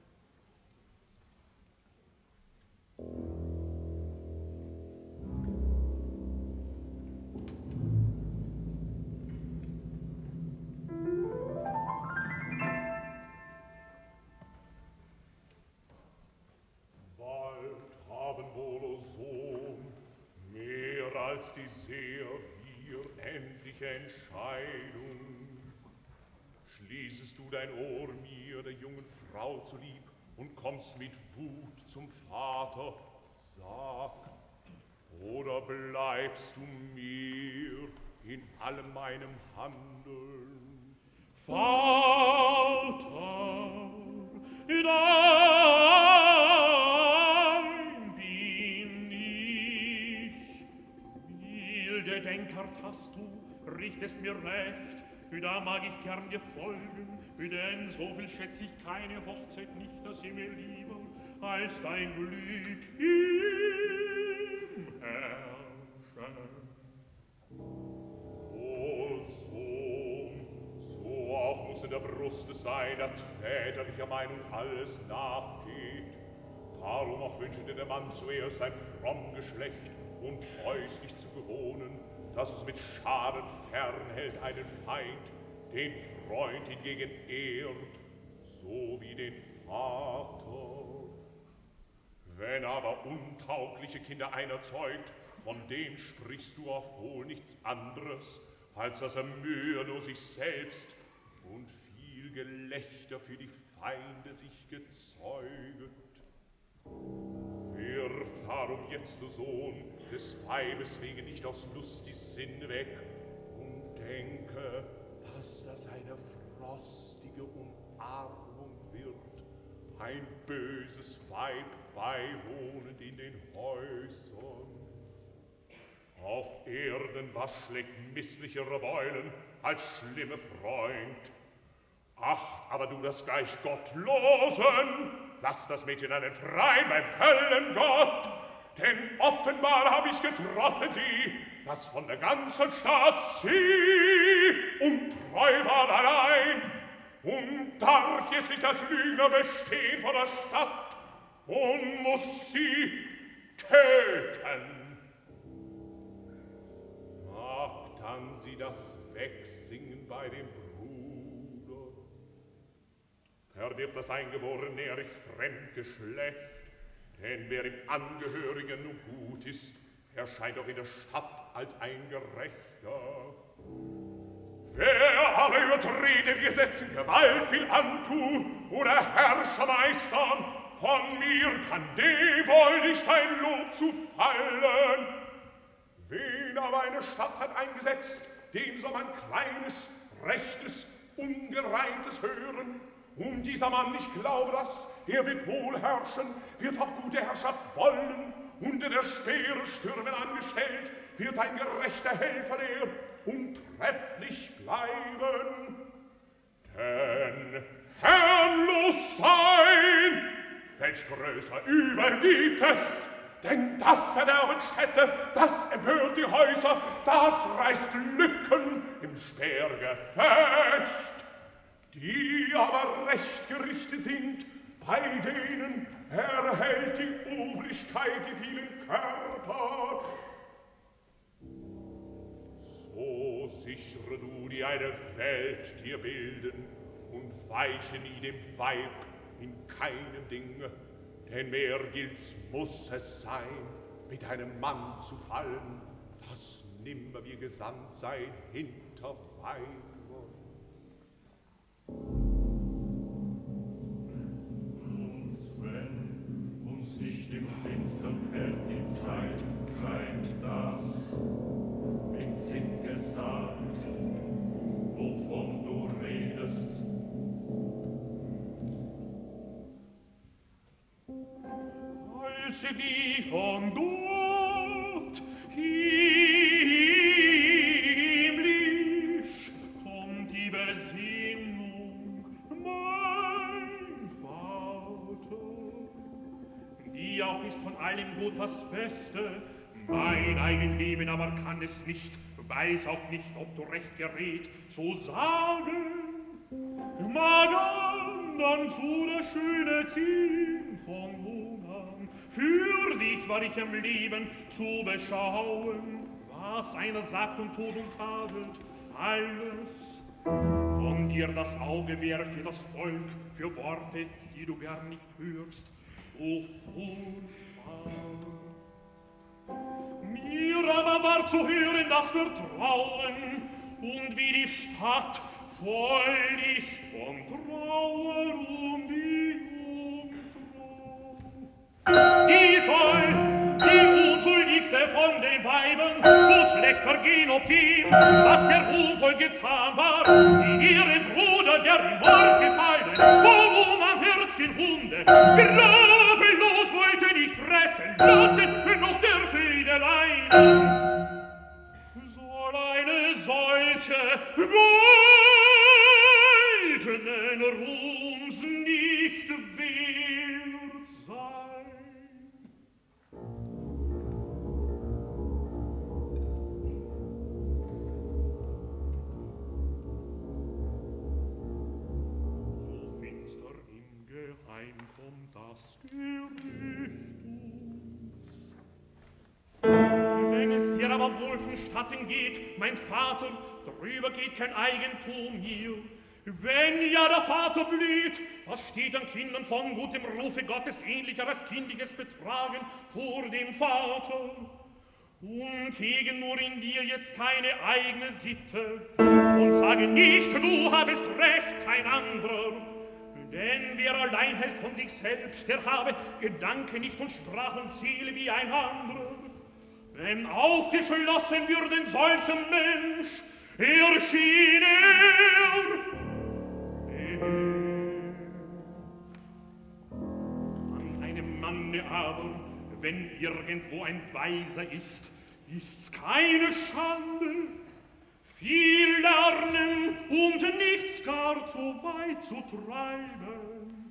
Als die sehr wir endliche Entscheidung, schließest du dein Ohr mir, der jungen Frau zulieb, und kommst mit Wut zum Vater, sag, oder bleibst du mir in allem meinem Handeln? Vater, dein bin ich. Milde Denkart hast du, richtest mir recht, da mag ich gern dir folgen, denn so viel schätz ich keine Hochzeit nicht, dass sie mir lieber als dein Glück im Herrschen. O Sohn, so auch muss in der Brust es sein, dass väterlicher Meinung alles nachgeht. Darum auch wünsche dir der Mann zuerst ein fromm Geschlecht und häuslich zu bewohnen, dass es mit Schaden fernhält einen Feind, den Freund hingegen ehrt, so wie den Vater. Wenn aber untaugliche Kinder einer zeugt, von dem sprichst du auch wohl nichts anderes, als dass er mühelos sich selbst und viel Gelächter für die Feinde sich gezeuget. Wirf darum jetzt, du Sohn, des Weibes wegen nicht aus Lust die Sinne weg und denke, dass das eine frostige Umarmung wird, ein böses Weib beiwohnend in den Häusern. Auf Erden was schlägt misslichere Beulen als schlimme Freund? Acht aber du das gleich Gottlosen, lass das Mädchen einen Freien beim Höllengott, denn offenbar hab ich getroffen sie, dass von der ganzen Stadt sie untreu war allein. Und darf jetzt nicht das Lügner bestehen vor der Stadt und muss sie töten. Mag dann sie das Wegsingen bei dem Bruder, verdirbt das Eingeborene ehrlich Fremdgeschlecht, denn wer im Angehörigen nun gut ist, erscheint auch in der Stadt als ein Gerechter. Wer aber übertrete die Gesetze, Gewalt will antun oder Herrscher meistern, von mir kann dem wohl nicht ein Lob zu fallen. Wen aber eine Stadt hat eingesetzt, dem soll man kleines, rechtes, ungereimtes hören. Und dieser Mann, ich glaube das, er wird wohl herrschen, wird auch gute Herrschaft wollen. Unter der Speere stürmen angestellt, wird ein gerechter Helfer er und trefflich bleiben. Denn herrlos sein, welch größer Übel gibt es, denn das verderben Städte, das empört die Häuser, das reißt Lücken im Speergefecht. Die aber recht gerichtet sind, bei denen erhält die Obrigkeit die vielen Körper. So sichere du dir eine Welt dir bilden und weiche nie dem Weib in keinem Dinge, denn mehr gilt's, muss es sein, mit einem Mann zu fallen, dass nimmer wir gesandt sein hinter Weibern. Uns, wenn uns nicht im Finstern hält die Zeit, reimt das mit Sinn gesagt, wovon du redest. Als die von dort himmlisch kommt die Besinnung, mein Vater, die auch ist von allem Gut das Beste, mein eigen Leben aber kann es nicht, weiß auch nicht, ob du recht gerät, so sagen, mag andern zu der schöne Ziel von Wohnern, für dich war ich am Leben zu beschauen, was einer sagt und tut und tadelt, alles. Von dir das Auge werfe das Volk für Worte, die du gern nicht hörst, so furchtbar. Mir aber war zu hören das Vertrauen, und wie die Stadt voll ist von Trauer um die Jungfrau. Die soll, die Unschuldigste von den Weibern, so schlecht vergehen ob dem, was der Unvoll getan war, die ihren Bruder, der im Mord gefallen, wo um am Herz gen Hunde, grabelos wollte nicht fressen lassen, noch der Fedelein. Soll eine solche goldenen Ruhms nicht wert sein? So finster im Geheim kommt das Gericht uns. Wenn es dir aber wohl vonstatten geht, mein Vater, drüber geht kein Eigentum hier. Wenn ja der Vater blüht, was steht an Kindern von gutem Rufe Gottes ähnlicher als kindliches Betragen vor dem Vater? Und hegen nur in dir jetzt keine eigene Sitte und sage nicht, du habest recht, kein anderer. Denn wer allein hält von sich selbst, der habe Gedanke nicht und Sprach und Seele wie ein anderer. Wenn aufgeschlossen wird ein solcher Mensch, erschien er, er. An einem Manne aber, wenn irgendwo ein Weiser ist, ist's keine Schande, viel lernen und nichts gar zu weit zu treiben.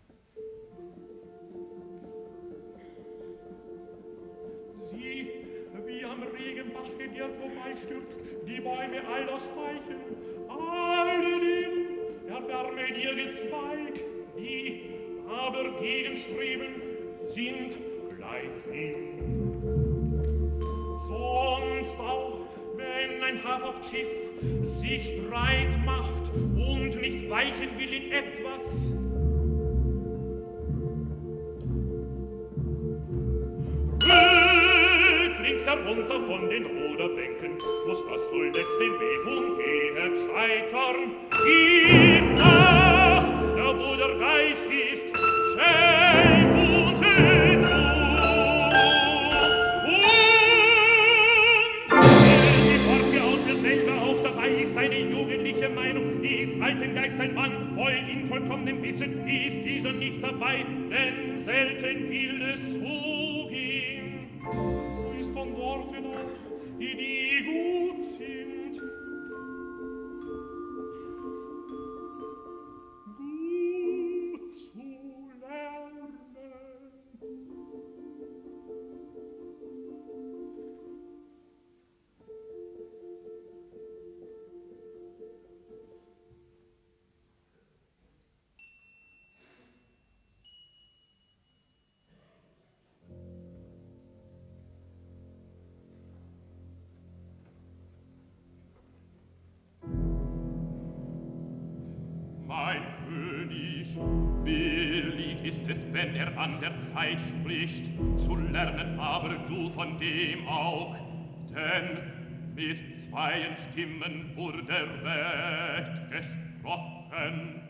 Sieh, wie am Regenbache, der vorbeistürzt, die Bäume all aus Weichen, alledem erwärme dir Gezweig, die aber gegenstreben sind gleich ihm. Sonst auch, wenn ein habhaft Schiff sich breit macht und nicht weichen will in etwas, herunter von den Ruderbänken, muss das zuletzt in Bewegung gehen scheitern. Gib nach, da wo der Geist ist, schenk uns den eine jugendliche Meinung, ist alten Geist ein Mann, voll in vollkommenem Wissen, ist dieser nicht dabei, denn selten gilt es so gehen. Ist von Worten auch, die gut sind, gut zu lernen. Mein König, billig ist es, wenn er an der Zeit spricht, zu lernen aber du von dem auch, denn mit zweien Stimmen wurde recht gesprochen.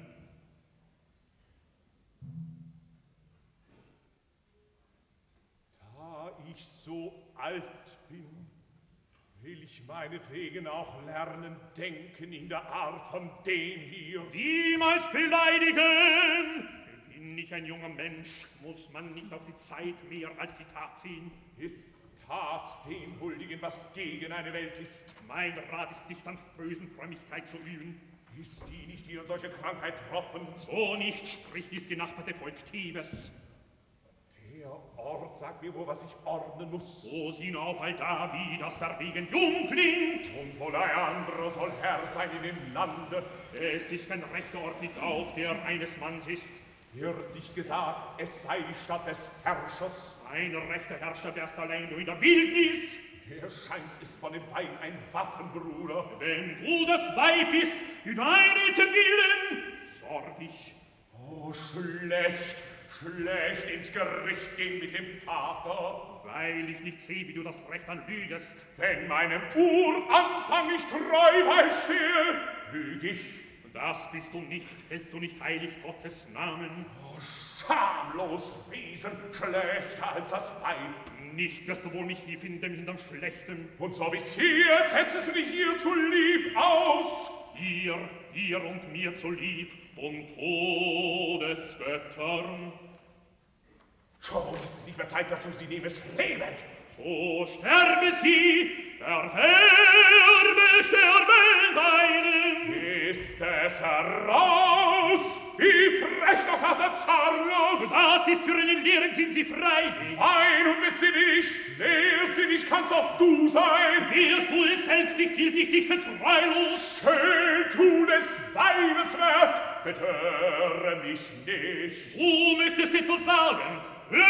Da ich so alt bin, will ich meinetwegen auch lernen, denken in der Art von dem hier. Niemals beleidigen! Bin ich ein junger Mensch, muss man nicht auf die Zeit mehr als die Tat ziehen. Ist Tat dem huldigen, was gegen eine Welt ist? Mein Rat ist nicht an bösen Frömmigkeit zu üben. Ist die nicht ihren solche Krankheit troffen? So nicht spricht dies genapperte Volk Thebes. Der Ort sagt mir wohl, was ich ordnen muss. So sieh nur auf allda, wie das Verwegen jung klingt. Und wohl ein anderer soll Herr sein in dem Lande. Es ist kein rechter Ort nicht auch, der eines Manns ist. Wird nicht gesagt, es sei die Stadt des Herrschers. Ein rechter Herrscher wärst allein nur in der Wildnis. Der Scheins ist von dem Wein ein Waffenbruder. Wenn du das Weib bist, in deinem Willen, sorg ich. Oh, schlecht, schlecht ins Gericht gehen mit dem Vater. Weil ich nicht sehe, wie du das Recht anlügest. Wenn meinem Uranfang ich treu beistehe, lüg ich. Das bist du nicht, hältst du nicht heilig Gottes Namen. Oh, schamlos Wesen, schlechter als das Weib. Nicht wirst du wohl mich hier finden in dem Schlechten. Und so bis hier setzest du dich ihr zu lieb aus. Ihr, ihr und mir zu lieb, und Todesgöttern. Schon ist es nicht mehr Zeit, dass du sie nehmest lebend. So sterbe sie, verderbe, sterbe deinen. Ist es heraus, wie frech doch hat er zahnlos. Das ist für einen leeren Sinn sie frei. Fein und besinnig, leersinnig kannst auch du sein. Wirst du es selbst nicht, hielt ich dich für treulos. Schön tu des Weibes Wert, betöre mich nicht. Du möchtest etwas sagen,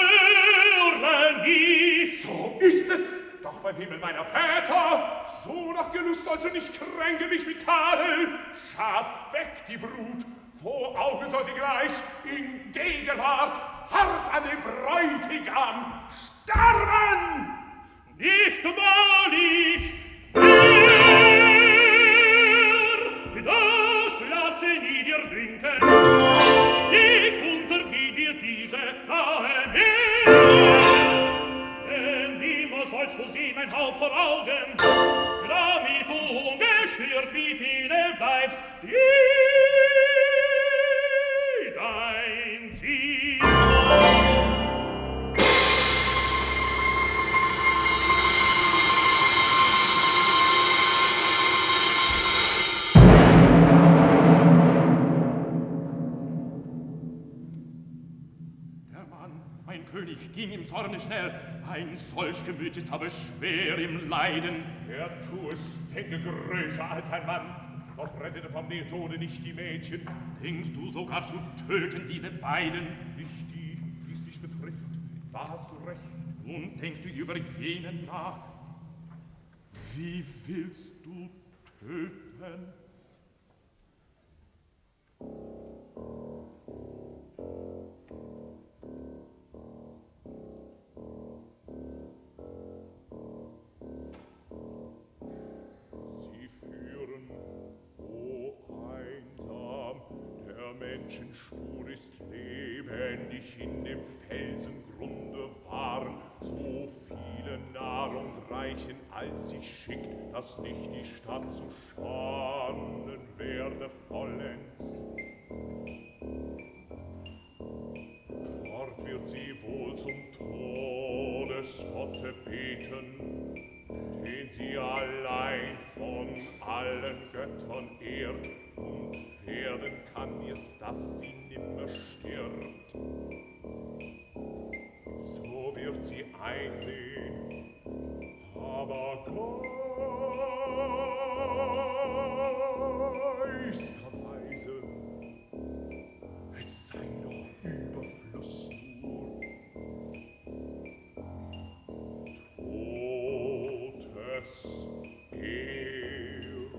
höre nicht. So ist es, doch beim Himmel meiner Väter, so nach Genuss sollst du nicht kränke mich mit Tadel. Schaff weg die Brut, vor Augen soll sie gleich in Gegenwart hart an den Bräutigam sterben. Nicht wahrlich, er, das lasse nie dir dünken, nicht untergeh dir diese nahe mir, denn immer sollst du sehen mein Haupt vor Augen, damit du ungestört mit ihnen bleibst, die dein Ziel. König ging im Zorne schnell, ein solch Gemüt ist aber schwer im Leiden. Er tu es, denke größer als ein Mann, doch rettete vom Tode nicht die Mädchen. Denkst du sogar zu töten diese beiden? Nicht die, die's dich betrifft, da hast du recht. Nun denkst du über jenen nach. Wie willst du töten? Menschenspur ist lebendig in dem Felsengrunde waren, so viele Nahrung reichen, als sie schickt, dass nicht die Stadt zu schonnen werde vollends. Dort wird sie wohl zum Todesgotte beten, den sie allein von allen Göttern ehrt, und werden kann ihr's, dass sie nimmer stirbt. So wird sie einsehen, aber geisterweise, es sei noch Überfluss nur. Totes Ehren.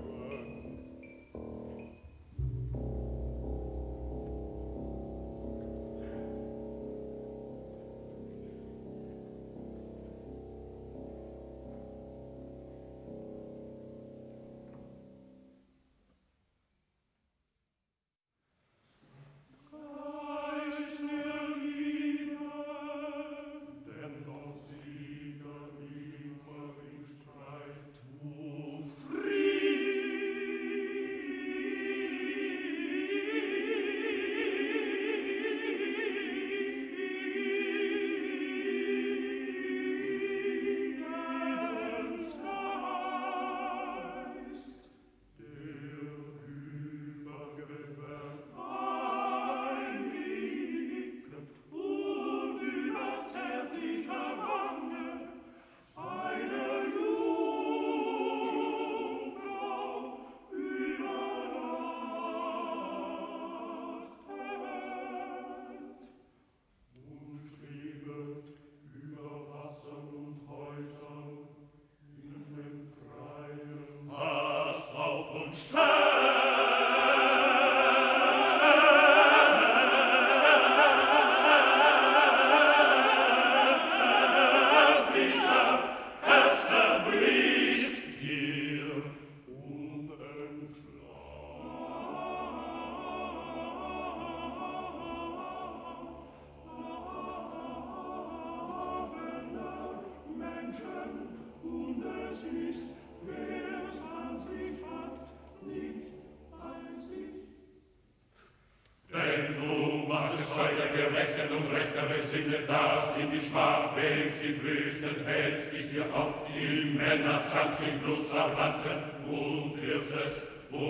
Sie flüchten, hält sich hier auf, die Männer zank den Blutsverwandten und wirft es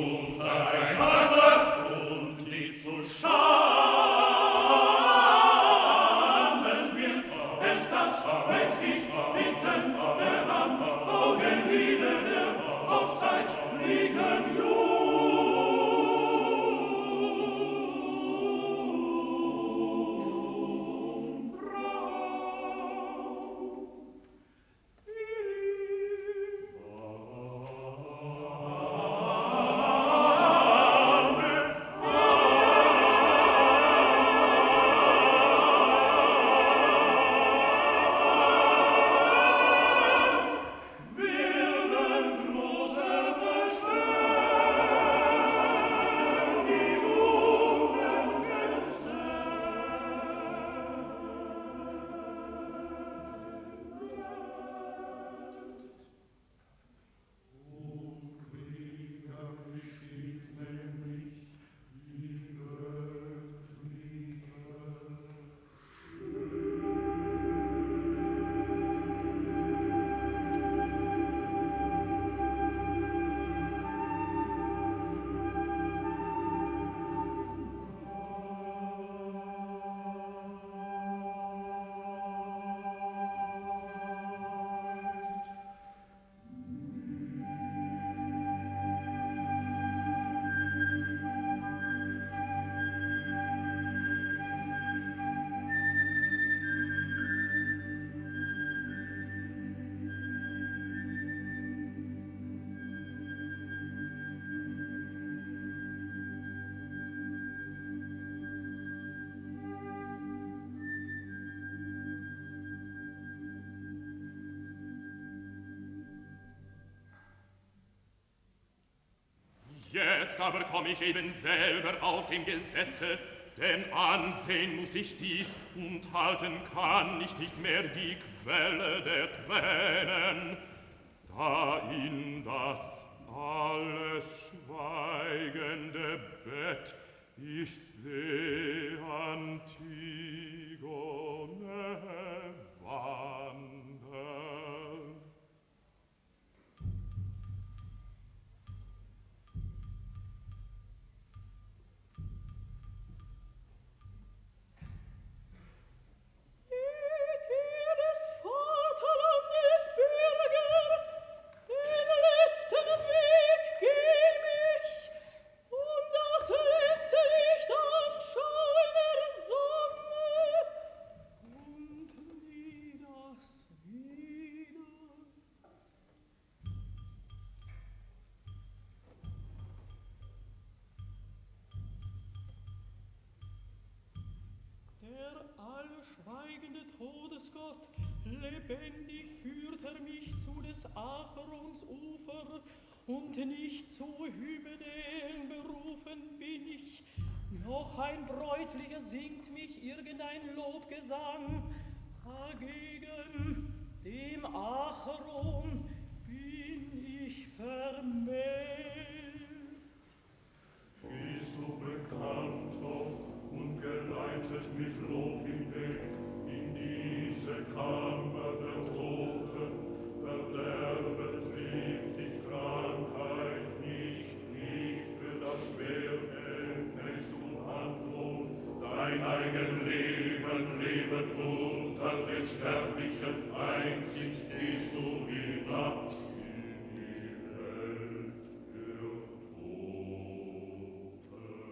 untereinander und die zu Schanden wird es das mächtig mitten heran, Augenlider der Hochzeit liegen Jetzt aber komm ich eben selber aus dem Gesetze, denn ansehen muss ich dies und halten kann ich nicht mehr die Quelle der Tränen, da in das alles schweigende Bett ich seh Antigone wandern. Seht ihr des Vaterlandes Bürger, den letzten Weg gehen mich, um das letzte Licht am Schein der Sonne, und nie das wieder. Der allschweigende Todesgott, lebendig führt er mich zu des Acherons Ufer, und nicht zu Hymenäen berufen bin ich, noch ein Bräutlicher singt mich irgendein Lobgesang, dagegen dem Acheron bin ich vermählt. Bist du bekannt doch und geleitet mit Lob hinweg in diese Kammer der Toten, Verderbe trifft dich Krankheit nicht, nicht für das Schwere fällst du Handlung, dein eigen Leben, Leben unter den Sterblichen einzig gehst du hinab in die Welt der Toten.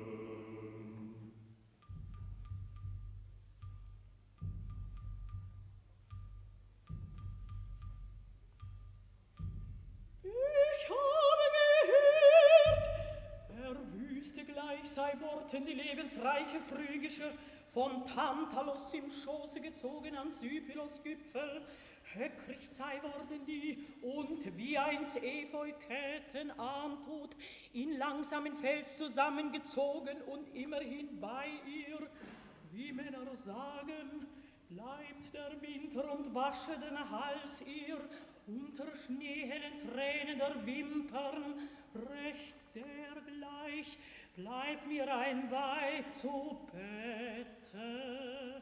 Ich habe gehört, er wüste gleich sei Worten die lebensreiche Phrygische, von Tantalos im Schoße gezogen an Sipylos Gipfel, höckrig sei worden die, und wie eins Efeu Käthen antut, in langsamen Fels zusammengezogen und immerhin bei ihr, wie Männer sagen, bleibt der Winter und wasche den Hals ihr, unter schneehellen Tränen der Wimpern, recht dergleich, bleibt mir ein Weib zu Bette.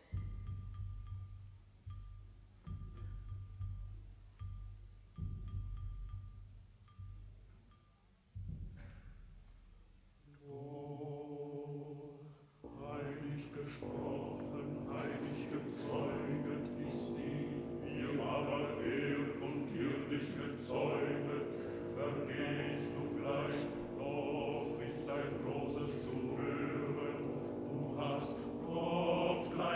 Oh, heilig gesprochen, heilig gezeuget ist sie, wir aber ehr und irdisch gezeuget, vergehst du gleich, doch ist ein großes zu hören, du hast Gott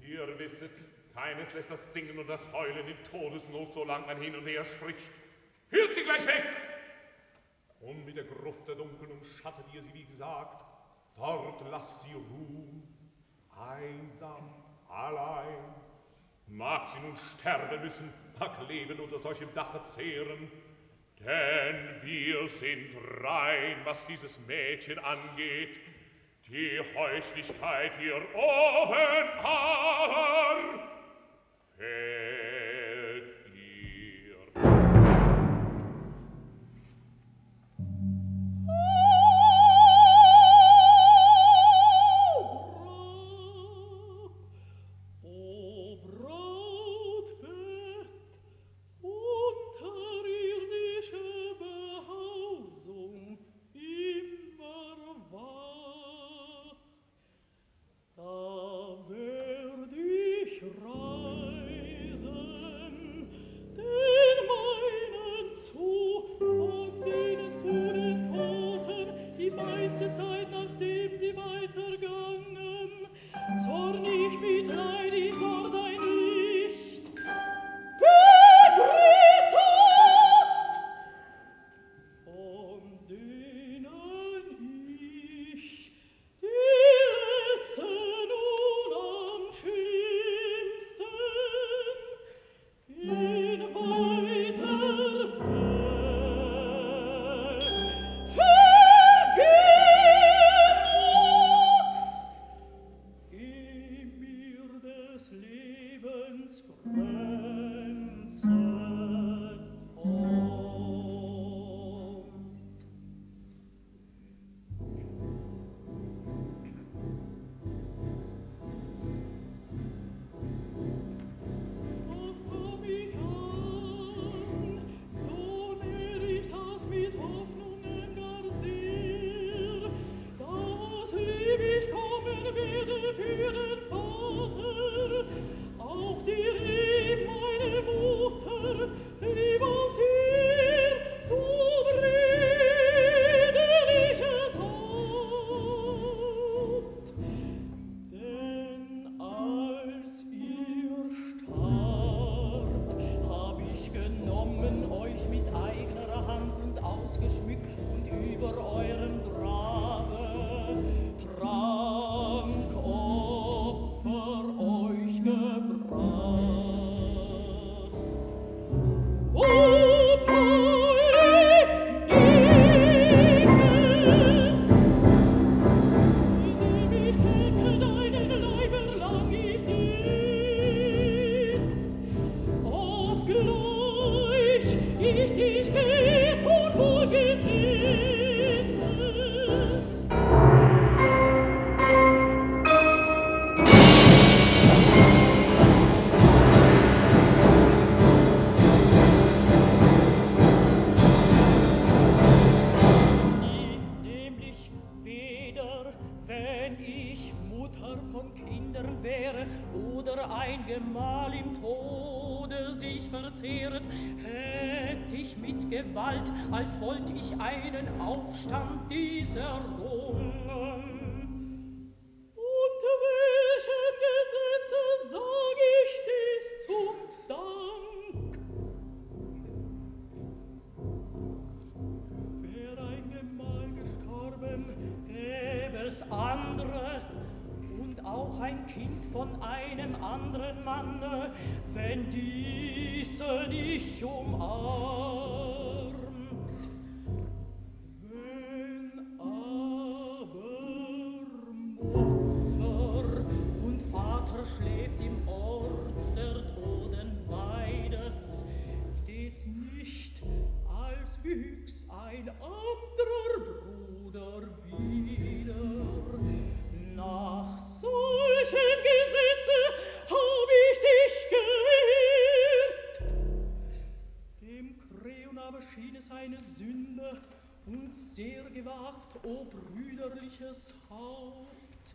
Ihr wisset, keines lässt das Singen und das Heulen in Todesnot, solang man hin und her spricht. Führt sie gleich weg! Und mit der Gruft der Dunkeln umschattet ihr sie, wie gesagt. Dort lasst sie ruhen, einsam, allein. Mag sie nun sterben müssen, mag leben unter solchem Dache zehren, denn wir sind rein, was dieses Mädchen angeht. Die Häuslichkeit hier oben aber fehlt ihr. O Brautbett, unterirdische Behausung, immer wach, da werd ich reisen, den meinen zu, von denen zu den Toten, die meiste Zeit, nachdem sie weitergangen, zornig, mitleidig dort ein Licht begrüßt hat, von denen ich die letzte nun am schlimmsten in weiter Welt vergehen muss, ehe mir des Lebens Grenze kommt. Doch komm ich an, so nähr ich das mit Hoffnungen gar sehr, dass lieb ich kommen werde für den Vater, auch dir lieb meine Mutter, lieb auch dir, du brüderliches Haupt. Denn als ihr starrt, hab ich genommen euch mit eigener Hand und ausgeschmückt und über eurem Grabe Trankopfer euch gebracht. O Polyneices, indem ich denke, deinen Leib erlang ich dies, obgleich ich dich geehrt von Wohlgesinnten. Nämlich weder, wenn ich Mutter von Kindern wäre oder ein Gemahl im Tode sich verzehret, hätt ich mit Gewalt, als wollt ich einen Aufstand dieser errungen. Unter welchem Gesetze sag ich dies zum Dank? Wär ein Gemahl gestorben, gäbe es andere und auch ein Kind von einem anderen Manne, wenn diesen ich umarmt. Wenn aber Mutter und Vater schläft im Ort der Toten beides, steht's nicht, als wüchs ein anderer Bruder wieder. Nach solchem Gesetze hab ich dich geehrt. Dem Kreon aber schien es eine Sünde und sehr gewagt, o brüderliches Haupt.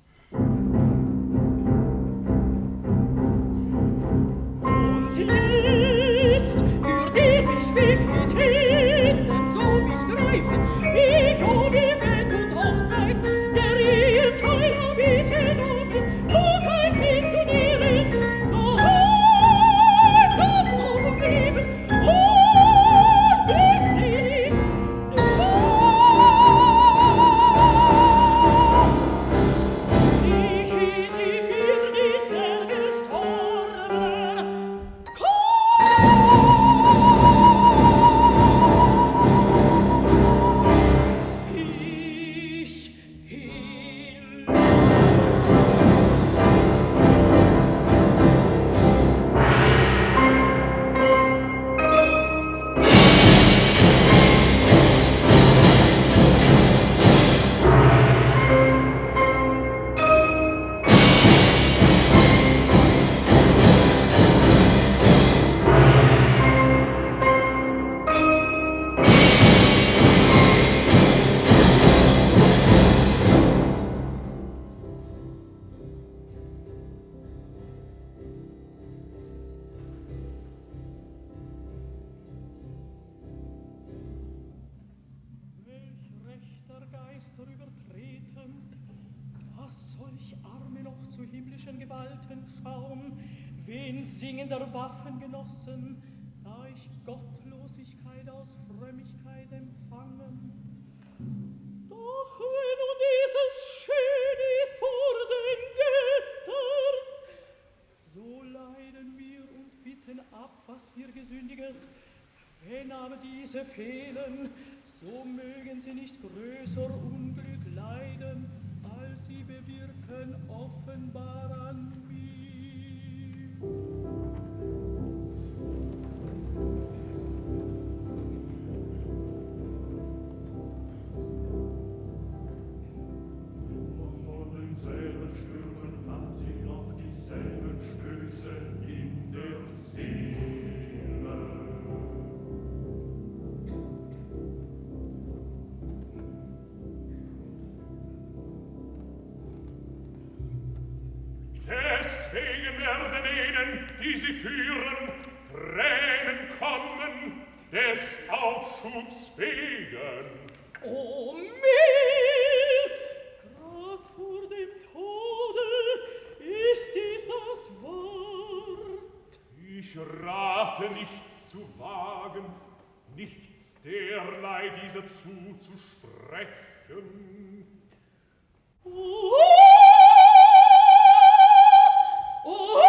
Und jetzt führt ihr mich weg mit Händen, so mich greifen, ich ohne Bett und Hochzeit, der ihr Teil hab ich genommen, doch ein Kind zu nähren den Singen der Waffengenossen, da ich Gottlosigkeit aus Frömmigkeit empfangen. Doch wenn nun dieses schön ist vor den Göttern, so leiden wir und bitten ab, was wir gesündiget. Wenn aber diese fehlen, so mögen sie nicht größer Unglück leiden, als sie bewirken offenbar an mir. Von den Sälenstürmen hat sie noch dieselben Stöße in der Seele. Deswegen werden ihnen, die sie führen, Tränen kommen, des Aufschubs wegen. O mir, grad vor dem Tode, ist dies das Wort. Ich rate nichts zu wagen, nichts derlei dieser zuzusprechen. Oh, oh,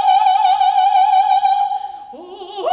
oh,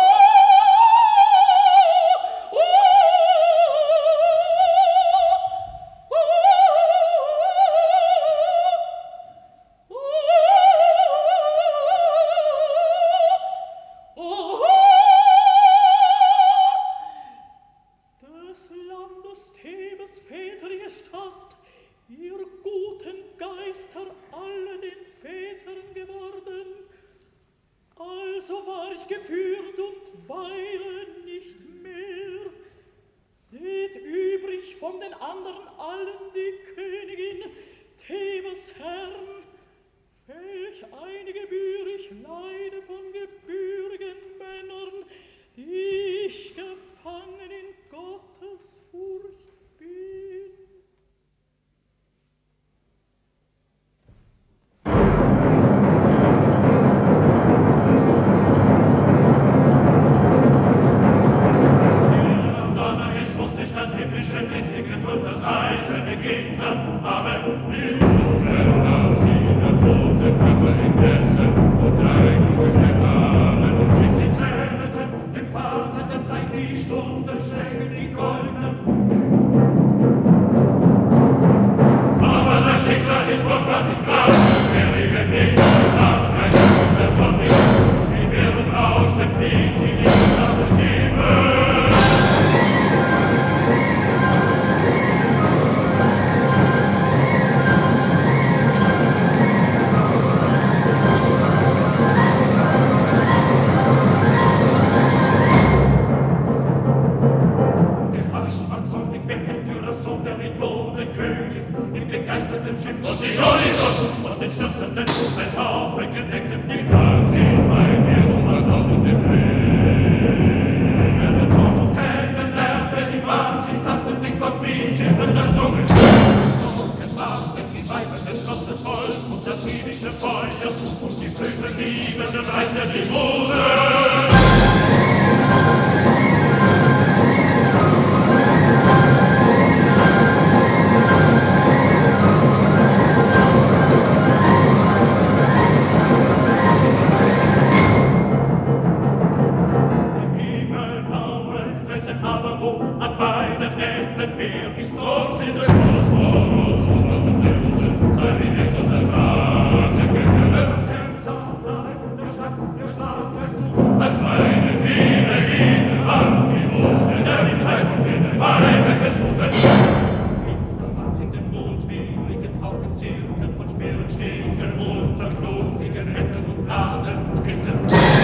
des Landes Thebes väterliche Stadt, ihr guten Geister alle den Vätern geworden. Also war ich geführt und weile nicht mehr. Seht übrig von den anderen allen die Königin, Thebes Herrn, welch eine Gebühr ich leide von gebührigen Männern, die ich gefangen in Gottes Furcht bin. Himmlischen Einzigen und das Reise beginnt dann, aber in Dunkeln sie der toten Kammer in Essen und Leitung erfahren. Und wie sie zählten, dem Vater, dann zeigt die Stundenschläge die goldenen. Aber das Schicksal ist vor Gott nicht klar, der Regen nicht, nach kein Wunder von nicht. Wie Meeren rauscht, dann fliegt sie nicht nach der Schiefe. Schiff und die Horizont und den stürzenden Haufen gedeckten die Tagsehen ein Jesus was aus dem Himmel. Der Zorn und Kämen lernte die Wahnsinn, tastet den Gott wie Schiffen der Zunge. Und waren die Weiber des Gottes voll und das friedliche Feuer und die Flöte liebenden Reiser die Muse. Aber wo an beiden Enden mehr ist dort sind des Bosporus und von den Nüssen sein ist aus der Straße gekömmert. Das Herz allein der Stadt, der Schlag lässt zu, als meine viele Hühner an die Wohnen, der die Treibung in den Weiben geschlossen. Finster wart in den mutwilligen Augen Zirken von schweren Stichen unter blutigen Händen und Laden Spitzen.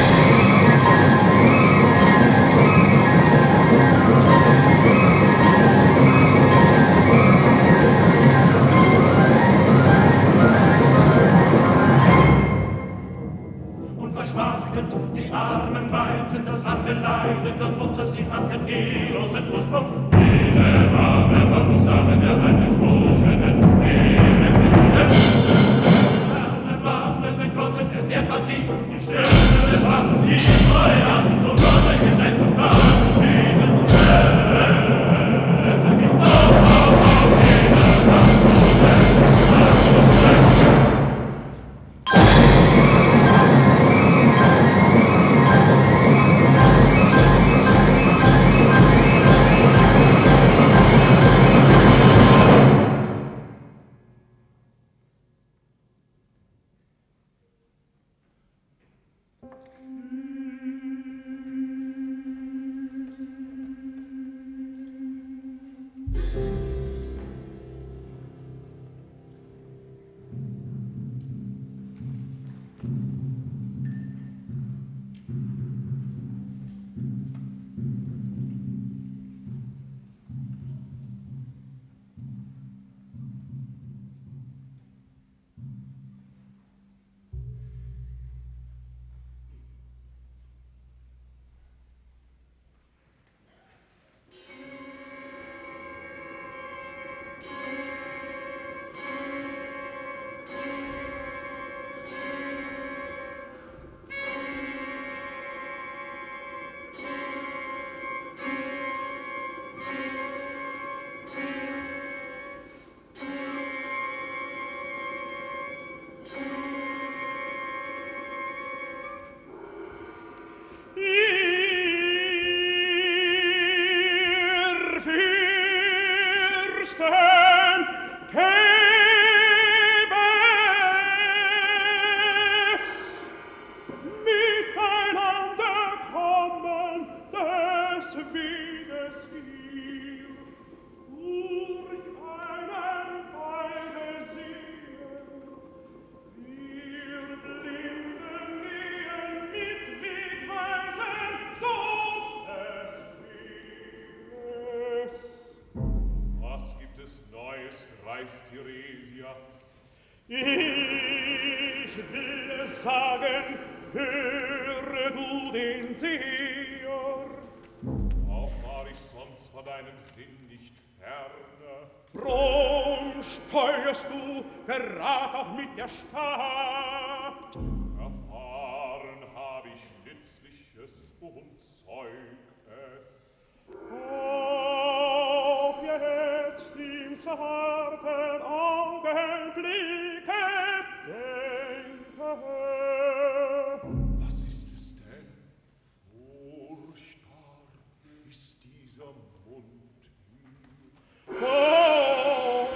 Die Armen weinten, das lange Leiden der Mutter, sie hatten ehelosen Ursprung. Jede war der Waffensamen der einen Sprungenen, Ehre, Ehre, Ehre, den Grotten ernährt man sie, die Stürme des Ratten sie neu an, zum Großen gesendet und da, Frieden und Welt, gibt auf, auf, auf, jeder Kampf und Welt, Kampf und Welt. Gerad auch mit der Stadt. Erfahren hab ich Nützliches und zeug es. Auch jetzt im zarten Augenblicke denke. Was ist es denn? Furchtbar ist dieser Mund hier. Oh!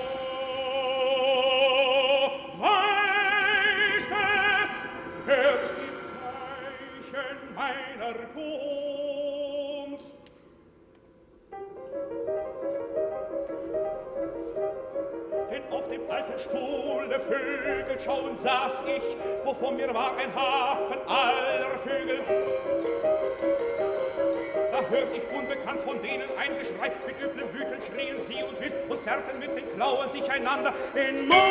Hörst die Zeichen meiner Kunst? Denn auf dem alten Stuhl der Vögel schauen saß ich, wo vor mir war ein Hafen aller Vögel. Da hört ich unbekannt von denen ein Geschrei, mit üblem Wüteln schrien sie und wild und zerrten mit den Klauen sich einander in Mord.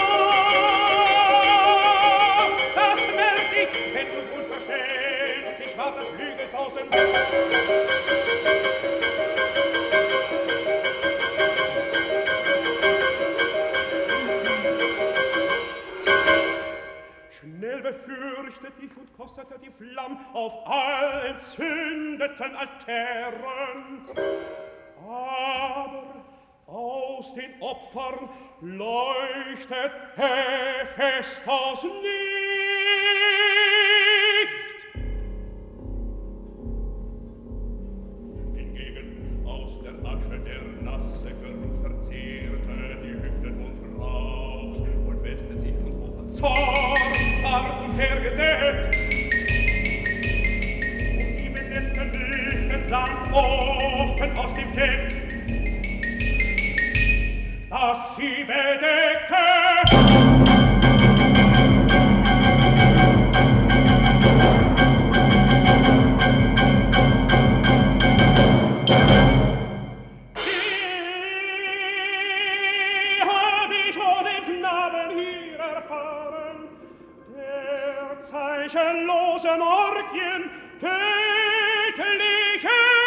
Das merkt ich, denn durch unverständlich war das Flügelsausen. Schnell befürchtet ich und kostete die Flamm auf all entzündeten Altären. Aber aus den Opfern leuchtet Hephaistos nicht. Hingegen aus der Asche der nasse Geruch verzehrte die Hüften und raucht und wälzte sich und hoch Zorn hart umhergesägt. Und die benetzten Hüften sahen offen aus dem Fett, das sie bedeckte. Wie hab ich vor dem Knaben hier erfahren, der zeichenlosen Orgien tägliche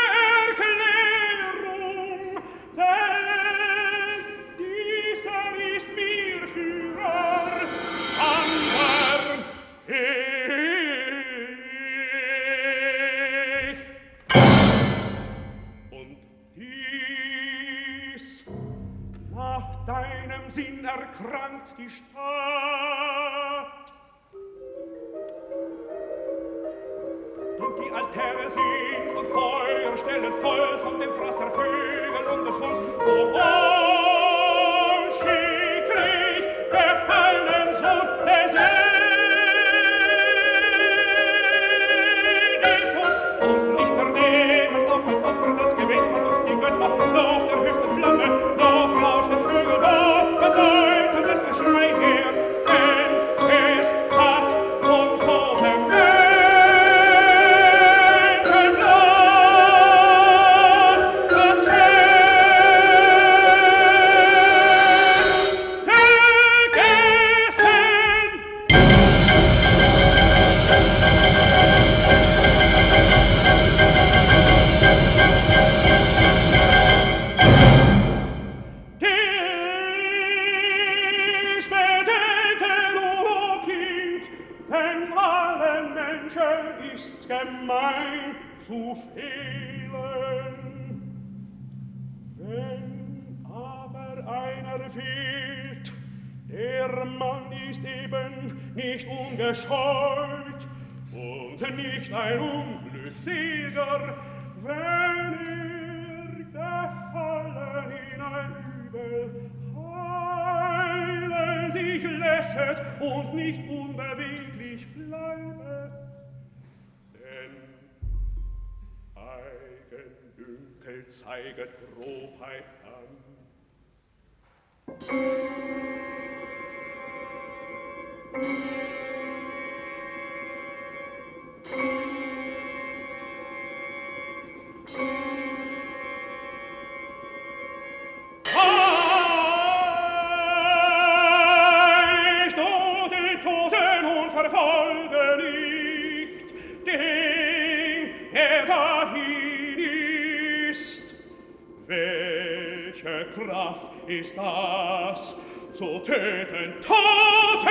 Erklärung, denn dieser ist mir Führer, andern Und dies nach deinem Sinn erkrankt die Stadt. Und die Altäre sind und Feuerstellen voll von dem Frost der Vögel und des Hunds, wo unschicklich gefallenen Sohn des Ödipus und nicht mehr nehmen, ob ein Opfer das Gebet von uns die Götter, doch der höchsten Flamme, doch rauscht der Vögel da, bedeutendes Geschrei her, denn es hat umgehoben gemein zu fehlen. Wenn aber einer fehlt, der Mann ist eben nicht ungescheut und nicht ein Unglückseliger, wenn er gefallen in ein Übel heilen sich lässet und nicht unbeweglich bleibe. Eigendünkel zeiget Grobheit an. Heißt, o den Toten und verfolge nicht den, der dahin ist. Welche Kraft ist das, zu töten Tote?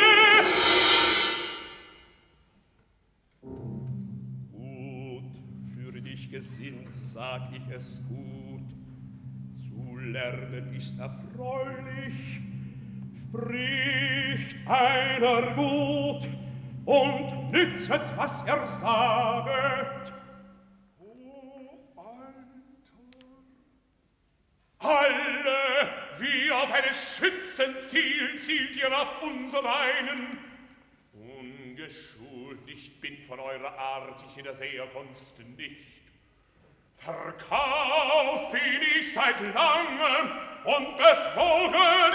Gut, für dich gesinnt, sag ich es gut. Zu lernen ist erfreulich, spricht einer gut und nützet, was er saget. Alle, wie auf eines Schützen zielt, zielt ihr auf unsereinen. Ungeschult, ich bin von eurer Art, ich in der Seherkunst nicht. Verkauft bin ich seit langem und betrogen.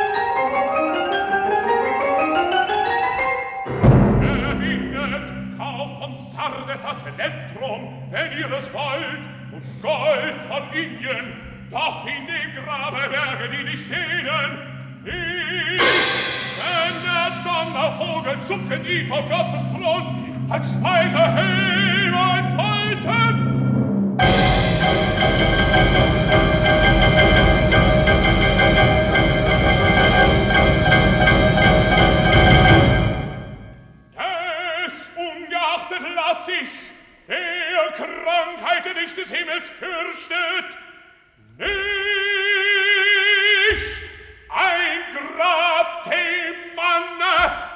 Gewinnet, Kauf von Sardes das Elektrum, wenn ihr es wollt, und Gold von Indien, doch in dem Grabe berge die nicht stehen. Ich, wenn der Donnervogel zucken ihn vor Gottes Thron, als Speise Himmel folgten. Des ungeachtet lass ich, der Krankheit nicht des Himmels fürchtet, nicht ein Grab dem Manne.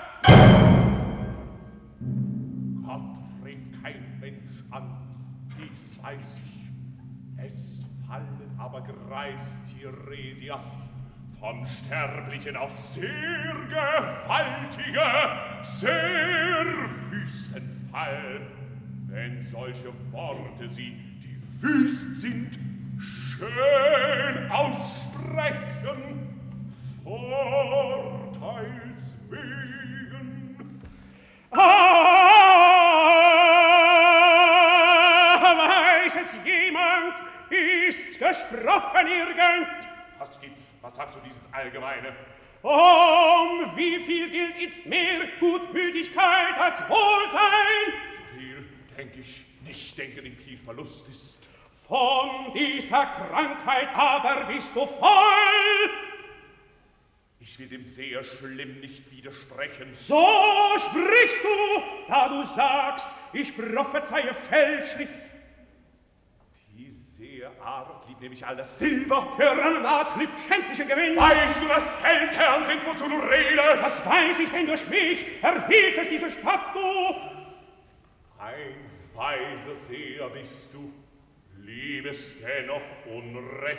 Gott bringt kein Mensch an, dieses weiß ich. Es fallen aber Greis Tiresias von Sterblichen auch sehr gewaltige, sehr wüsten Fall, wenn solche Worte sie, die wüst sind, schön aussprechen, Vorteils wegen. Ah, weiß es jemand, ist's gesprochen irgend? Was gibt's? Was sagst du dieses Allgemeine? Um wie viel gilt jetzt mehr Gutmütigkeit als Wohlsein? So viel, denk ich, nicht denken, wie viel Verlust ist. Von dieser Krankheit aber bist du voll. Ich will dem sehr schlimm nicht widersprechen. So sprichst du, da du sagst, ich prophezeie fälschlich. Art liebt nämlich all das Silber. Tyrannenart liebt schändliche Gewinn. Weißt du, dass Feldherren sind, wozu du redest? Was weiß ich denn durch mich? Erhielt es diese Stadt, du? Ein weiser Seher bist du, liebest dennoch Unrecht.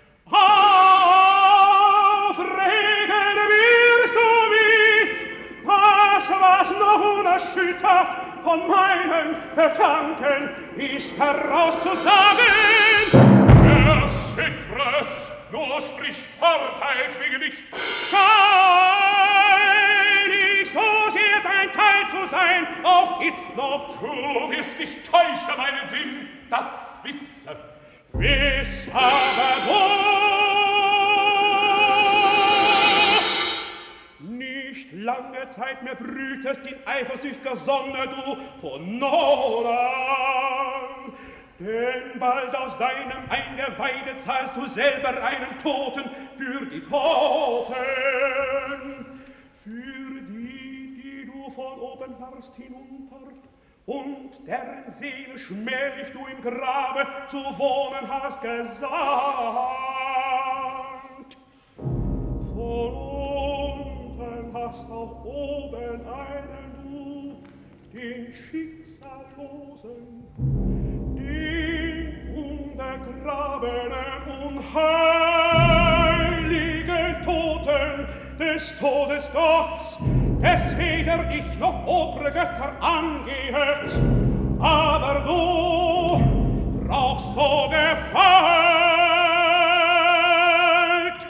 Aufregen wirst du mich, das, was noch unerschüttert von meinen Gedanken ist herauszusagen. Erschüttre es, nur sprichst Vorteils wegen nicht. Schein ich so sehr dein Teil zu sein, auch jetzt noch. Du wirst dich täuschen, meinen Sinn, das wisse. Wiss aber du, nicht lange Zeit mehr brütest in eifersüchtiger Sonne du von Norden. Denn bald aus deinem Eingeweide zahlst du selber einen Toten für die Toten. Für die, die du von oben warst hinunter und deren Seele schmählich du im Grabe zu wohnen hast gesandt. Von unten hast auch oben einen du, den Schicksallosen, den unbegrabenen, unheiligen Toten des Todesgotts, deswegen dich noch obere Götter angehet, aber du brauchst so Gewalt.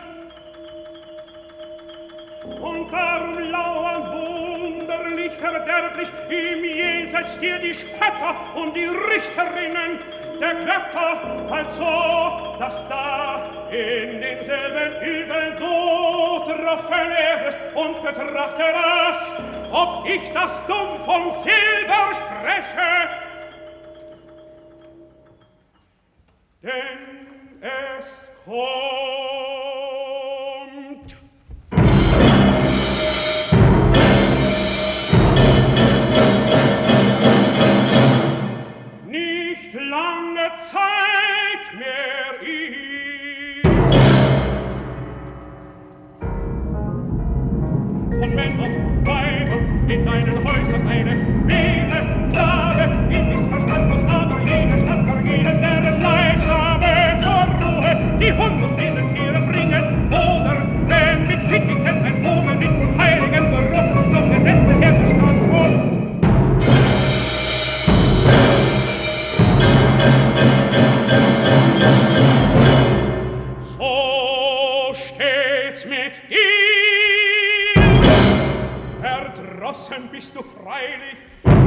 Und darum lauern wunderlich, verderblich im Jenseits dir die Spötter und die Richterinnen der Götter, also, dass da in denselben Übeln du troffen werdest und betrachte das, ob ich das dumm vom Silber spreche. Denn es kommt. Nicht lange Zeit mehr ist. Von Männern, Weibern in deinen Häusern eine Wehre, Klage, in Missverstandlos, aber jede Stadt vergehen, deren Leichtsame zur Ruhe die Hund und wilden Tiere bringen, oder wenn mit Fittigen ein Vogel mit unheiligen Geruch zum gesetzten Herbestand kommt. So steht's mit dir. Verdrossen bist du freilich,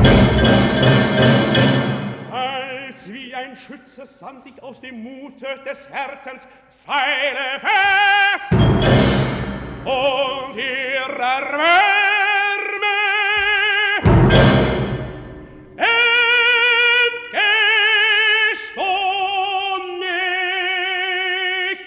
als wie ein Schütze sandt dich aus dem Mute des Herzens Pfeile fest und ihrer Wärme entgehst du nicht.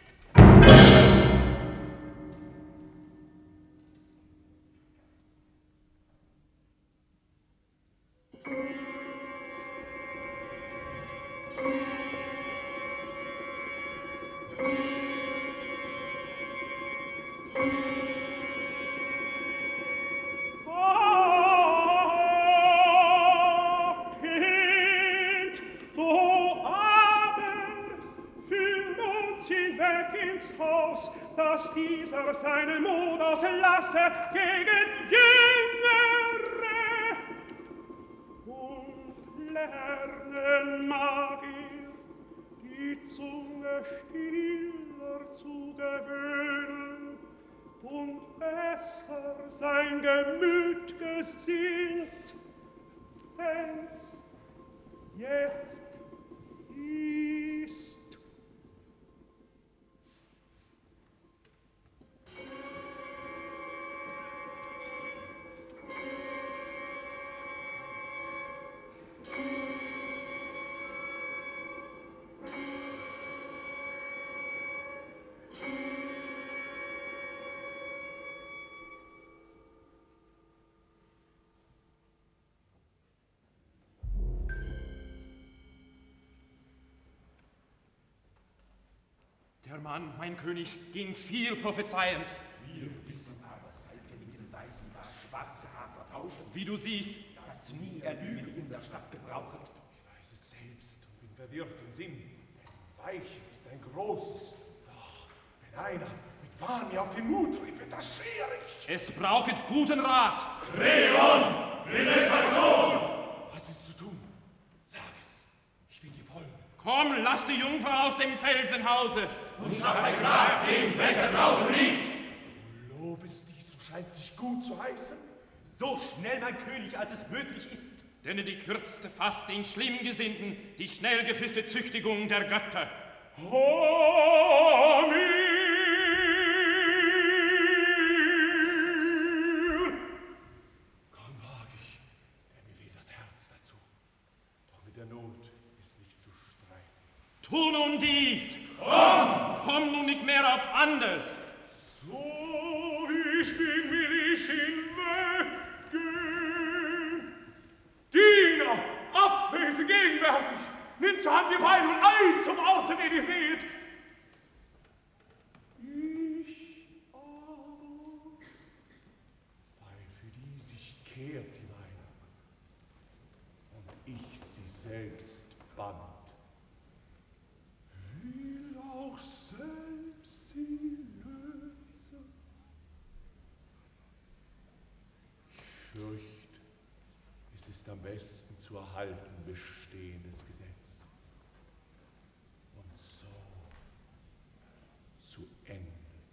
Dass dieser seinen Mut auslasse gegen Jüngere und lernen mag er, die Zunge stiller zu gewöhnen und besser sein Gemüt gesinnt, denn's jetzt ist. Der Mann, mein König, ging viel prophezeiend. Wir wissen aber, seit wir mit dem Weißen das schwarze Haar vertauschen, Wie du siehst, dass nie er Lügen in der Stadt gebrauchet. Ich weiß es selbst und bin verwirrt im Sinn. Ein Weichen ist ein großes. Doch wenn einer mit Wahn mir auf den Mut tritt, wird das schwierig. es braucht guten Rat. Creon, in der Person! Was ist zu tun? Sag es. Ich will dir folgen. Komm, lass die Jungfrau aus dem Felsenhause. Und schaff ein Grab dem, welcher draußen liegt. Du lobest dies und scheinst dich gut zu heißen. So schnell, mein König, als es möglich ist. Denn die kürzte fast den Schlimmgesinnten, die schnell gefüßte Züchtigung der Götter. Amen. Kaum wag ich, denn mir fehlt das Herz dazu. Doch mit der Not ist nicht zu streiten. Tu nun dies. Komm! Komm nun nicht mehr auf anders. So wie ich bin, will ich hinweggehen. Diener, abwesend gegenwärtig, nimmt zur Hand die Beine und eilt zum Orte, den ihr seht. Ich aber, weil für die sich kehrt die Meinung und ich sie selbst band, will auch selbst sie lösen. Ich fürcht, es ist am besten zu erhalten bestehendes Gesetz und so zu enden.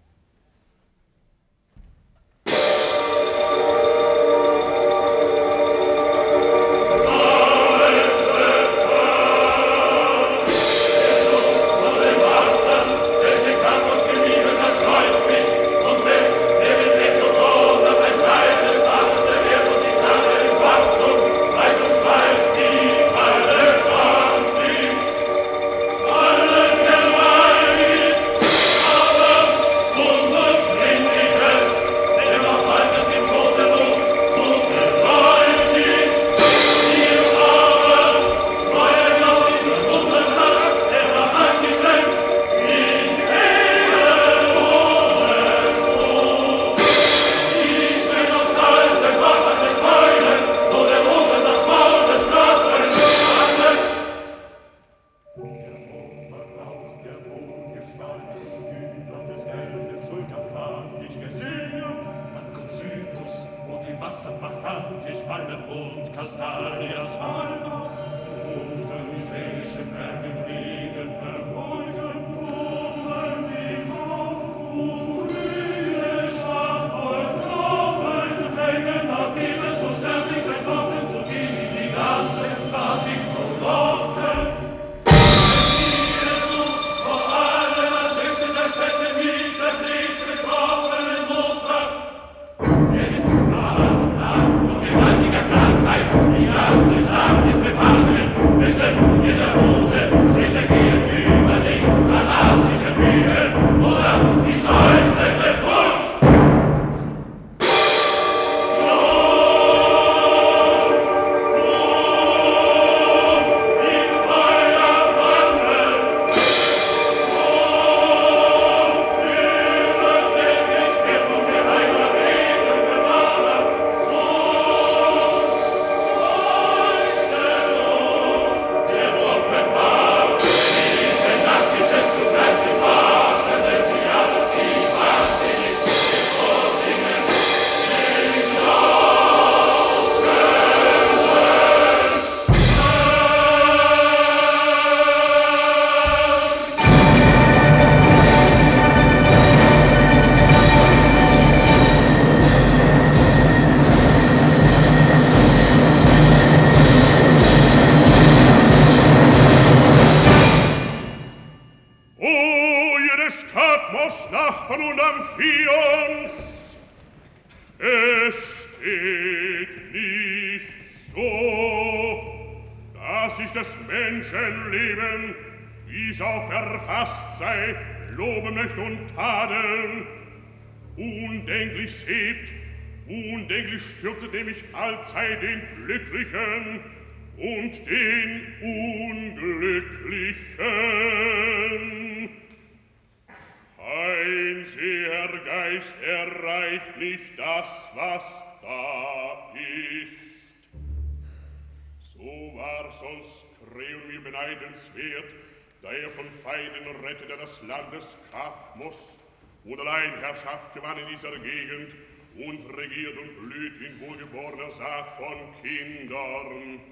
Stürze nämlich allzeit den Glücklichen und den Unglücklichen. Dein Sehergeist erreicht nicht das, was da ist. So war sonst Kreon mir beneidenswert, da er von Feinden rettete das Landes Kadmos und allein Herrschaft gewann in dieser Gegend und regiert und blüht in wohlgeborener Saat von Kindern.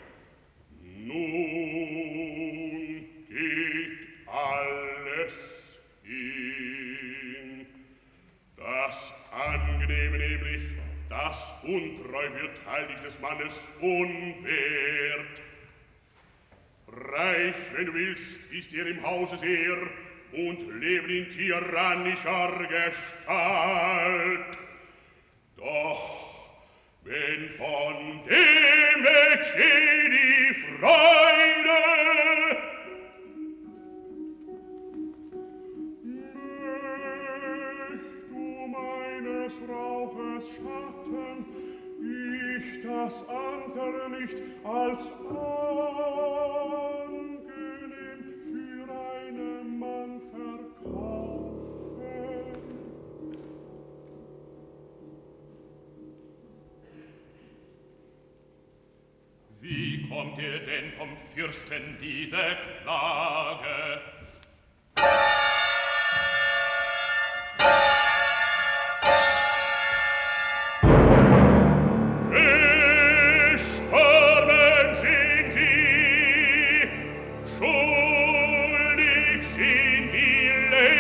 Nun geht alles hin. Das Angenehme nämlich, das untreu wird heilig des Mannes unwert. Reich, wenn du willst, ist er im Hause sehr und lebt in tyrannischer Gestalt. Doch wenn von dem weggeht die Freude, nicht du meines Rauches Schatten, ich das andere nicht als angenehm für einen Mann verkaufen. Wie kommt ihr denn vom Fürsten diese Klage? Gestorben sind sie, schuldig sind die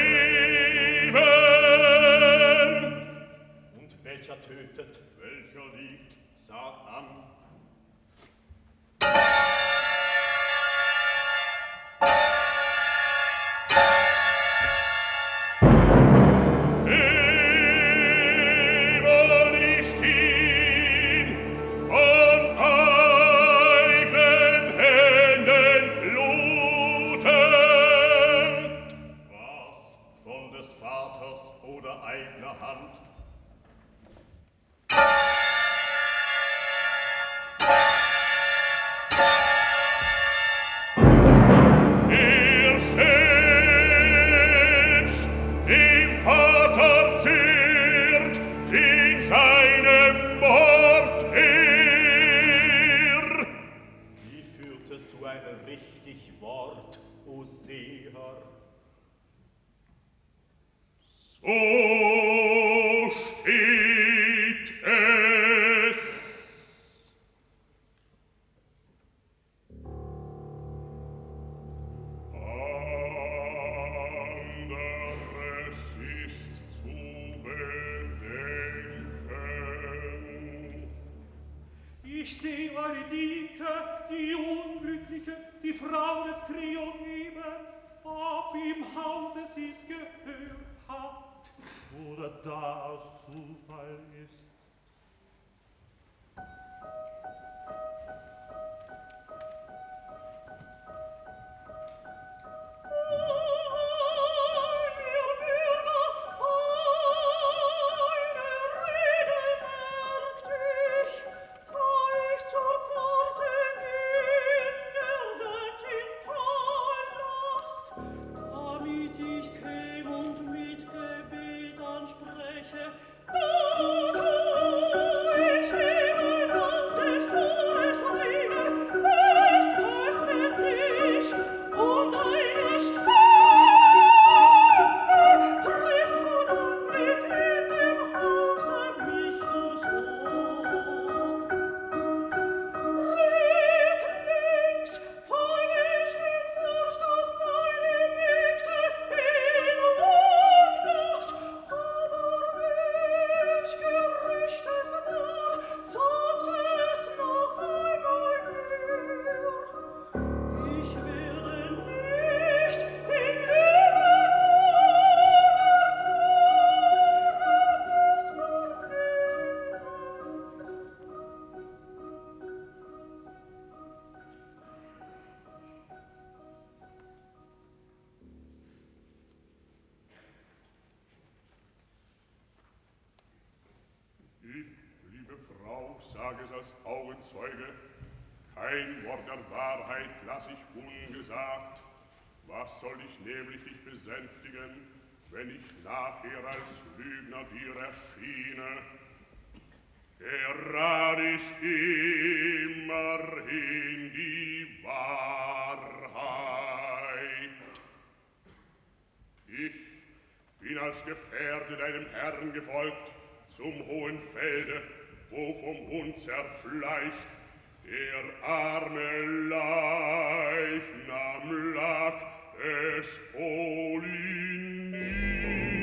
Leben. Und welcher tötet? Welcher liegt? Sag an. So steht es. Anderes ist zu bedenken. Ich sehe eine Dike, die Unglückliche, die Frau des Kreon eben, ob im Hause sie's gehört hat. Oder da aus Zufall ist. Sage es als Augenzeuge, kein Wort der Wahrheit lass ich ungesagt. Was soll ich nämlich dich besänftigen? wenn ich nachher als Lügner dir erschiene. Der Rat ist immerhin die Wahrheit. Ich bin als Gefährte deinem Herrn gefolgt zum hohen Felde, wo vom Hund zerfleischt der arme Leichnam lag des Polynikes.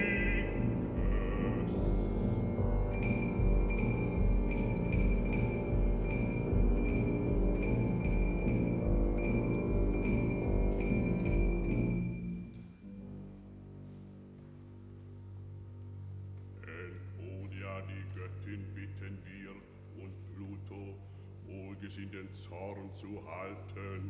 Encodia, die Göttin, bitten wir, und Pluto, wohlgesinnten Zorn zu halten,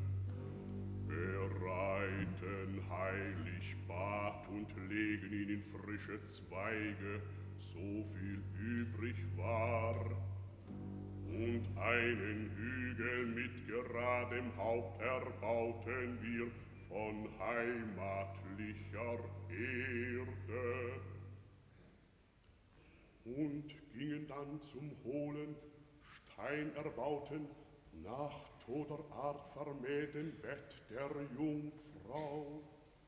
bereiten heilig Bad und legen ihn in frische Zweige, so viel übrig war, und einen Hügel mit geradem Haupt erbauten wir von heimatlicher Erde und gingen dann zum hohlen, steinerbauten, nach toter Art vermählten Bett der Jungfrau.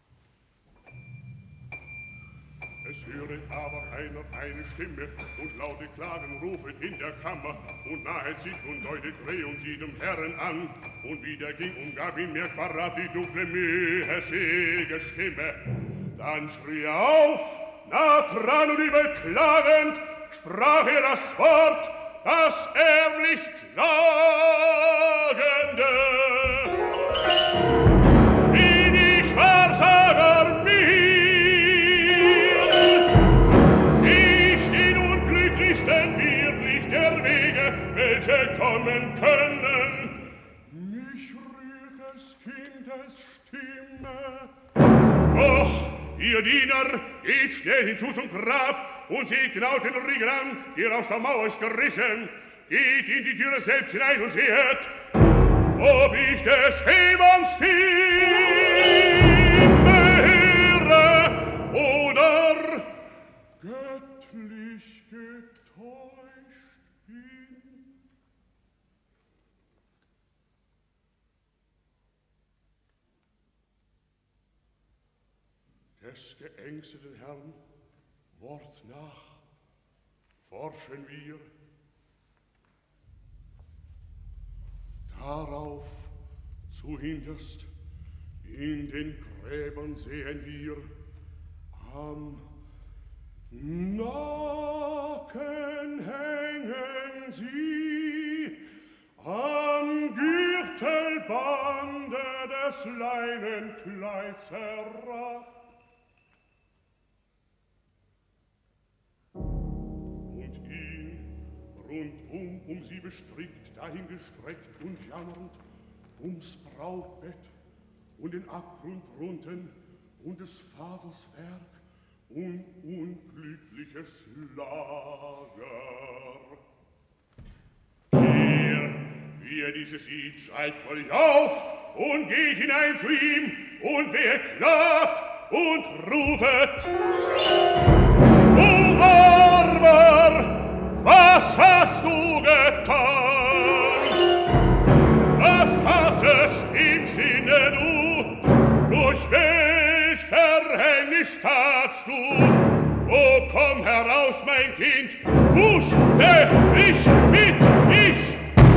Es höret aber einer eine Stimme und laute Klagen rufen in der Kammer und nahet sich und deutet Dreh und sieht dem Herren an und wieder ging und gab ihm merkbar Rat die dunkle mühsige Stimme. Dann schrie er auf, nah dran und übelklagend, sprach er das Wort, das ehrlich Klagende. Bin ich Versager mir, ich den unglücklichsten wirklich der Wege, welche kommen können. Mich rührt des Kindes Stimme. Doch, ihr Diener, geht schnell hinzu zum Grab und seht genau den Riegel an, der aus der Mauer ist gerissen. Geht in die Türe selbst hinein und seht, ob ich des Hemans Stimme höre oder göttlich getäuscht bin. Des geängsteten Herrn Wort nach forschen wir. Darauf zuhinterst in den Gräbern sehen wir am Nacken hängen sie, am Gürtelbande des Leinenkleids herab. Rundum um sie bestrickt, dahingestreckt und jammernd, ums Brautbett und den Abgrund drunten und des Vaters Werk und unglückliches Lager. Er, wie er dieses sieht, schreit freudig auf und geht hinein zu ihm und wer klagt und rufet: O Armer! Was hast du getan? Was hattest im Sinne du? Durch welch Verhängnis tatst du? O komm heraus, mein Kind, fußte ich mit, ich!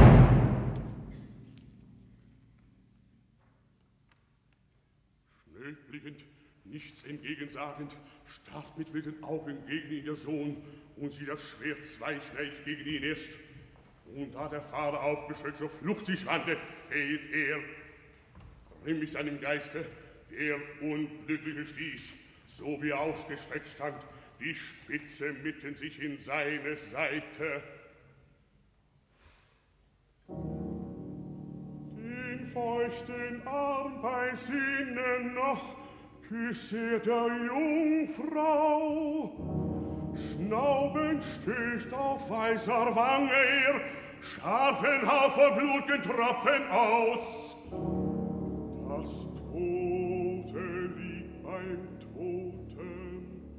Schnell blickend, nichts entgegensagend, starrt mit wilden Augen gegen ihn der Sohn und sieht das Schwert zweischneidig gegen ihn ist. Und da der Vater aufgeschreckt zur Flucht sich wandte, fehlt er. Grimmig dann im Geiste der Unglückliche stieß, so wie er ausgestreckt stand, die Spitze mitten sich in seine Seite. Den feuchten Arm bei Sinnen noch küsst er der Jungfrau. Schnaubend stößt auf weißer Wange er scharfen Haufen blutigen Tropfen aus. Das Tote liegt beim Toten.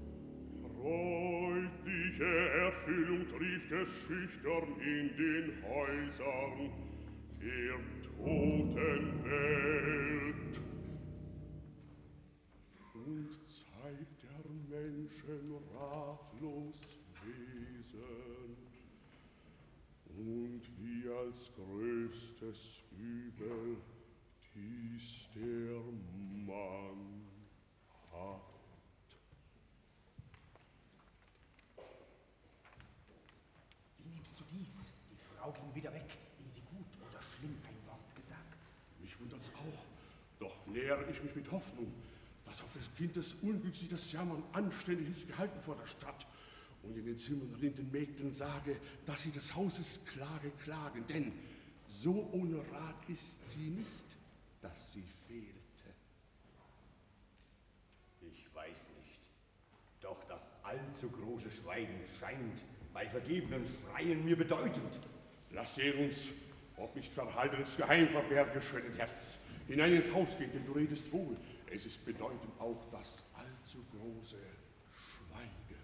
Freundliche Erfüllung trifft es schüchtern in den Häusern der toten Welt. Und Zeit der Menschen ratlos Wesen und wie als größtes Übel dies der Mann hat. Wie nimmst du dies? Die Frau ging wieder weg, ehe sie gut oder schlimm ein Wort gesagt. Mich wundert's auch, doch nähere ich mich mit Hoffnung, dass auf des Kindes Unglück sie das Jammern anständig nicht gehalten vor der Stadt und in den Zimmern den Mägden sage, dass sie des Hauses Klage klagen, denn so ohne Rat ist sie nicht, dass sie fehlte. Ich weiß nicht, doch das allzu große Schweigen scheint bei vergebenen Schreien mir bedeutend. Lass sehen uns, ob nicht verhaltenes Geheim verberge, schönen Herz, hinein ins Haus gehen, denn du redest wohl. Es ist bedeutend auch das allzu große Schweigen.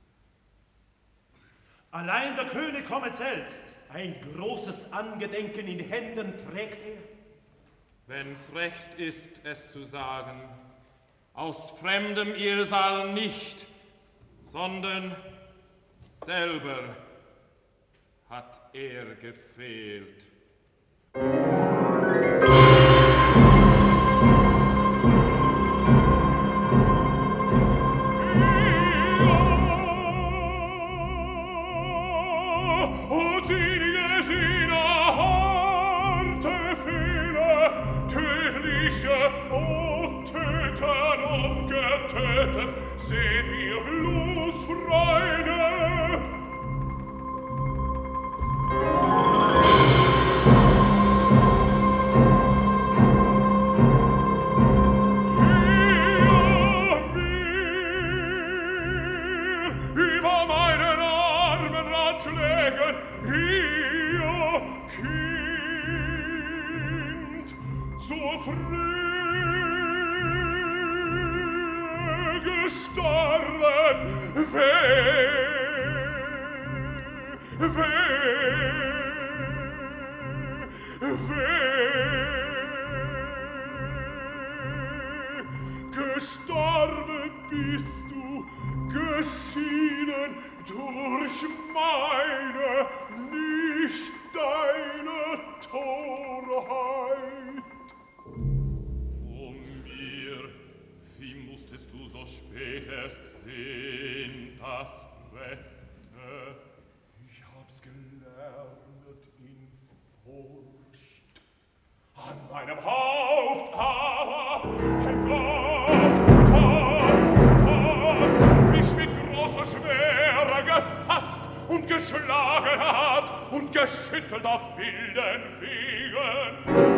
Allein der König kommet selbst. Ein großes Angedenken in Händen trägt er. Wenn's recht ist, es zu sagen, aus fremdem Irrsal nicht, sondern selber hat er gefehlt. Sehn wir Blutsfreunde! Hier mir über meinen armen Ratschlägen, ihr Kind, zur Früh gestorben, weh, weh, weh, gestorben bist du, geschieden durch meine, nicht deine Torheit. Du so spät erst sehen das Wetter. Ich hab's gelernt in Furcht. An meinem Haupt aber, ein Gott, Gott, Gott, mich mit großer Schwere gefasst und geschlagen hat und geschüttelt auf wilden Wegen.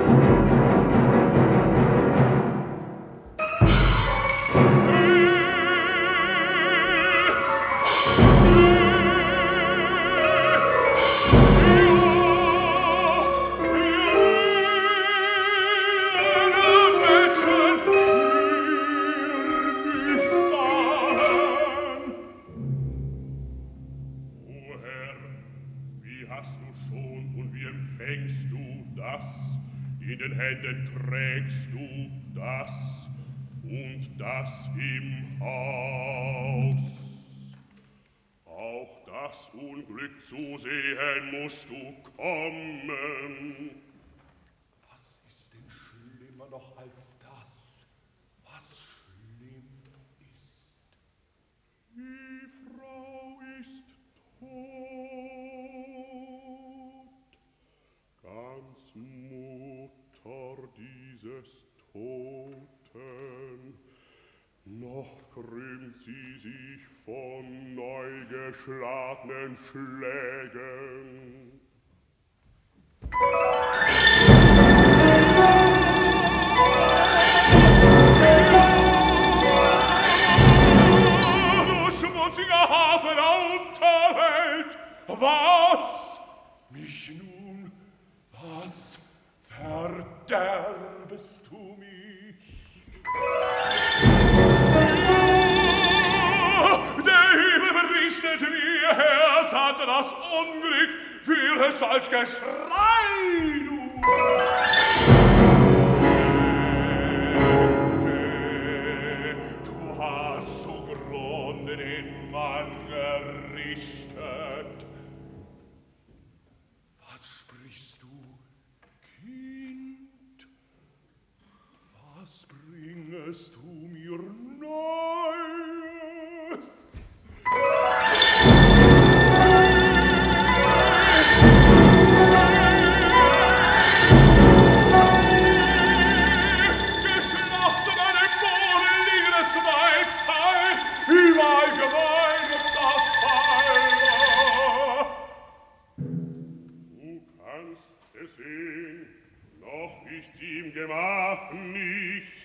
In den Händen trägst du das und das im Haus. Auch das Unglück zu sehen musst du kommen. Was ist denn schlimmer noch als das, was schlimm ist? Die Frau ist tot, ganz Mutter dieses Toten, noch krümmt sie sich von neu geschlagenen Schlägen. Du schmutziger Hafen der Unterwelt, was mich nun, was verderbest du mich? Der sandte das Unglück für solch Geschrei, du. Du hast zugrunde den Mann gerichtet. Was sprichst du, Kind? Was bringest du mir Neues? Geschlachtet an dem Boden liegen des Weizteil, überall gemeine Zerfall. Du kannst es sehen, noch ist's ihm Gemach nicht.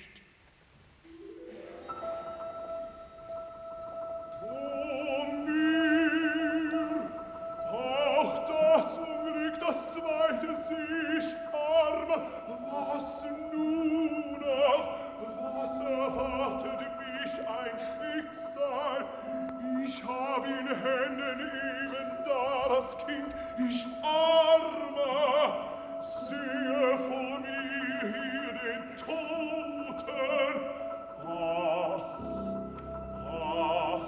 Das zweite sich arm, was nun noch, was erwartet mich ein Schicksal? Ich hab in Händen eben da das Kind, ich Armer, sehe vor mir hier den Toten. Ach, ach,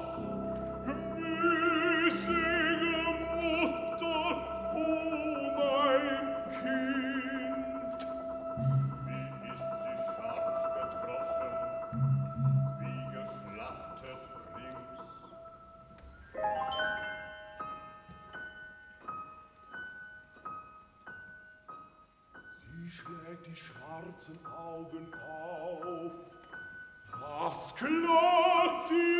müßige Mutter, oh mein Kind, wie ist sie scharf getroffen, wie geschlachtet rings. Sie schlägt die schwarzen Augen auf. Was klagt sie?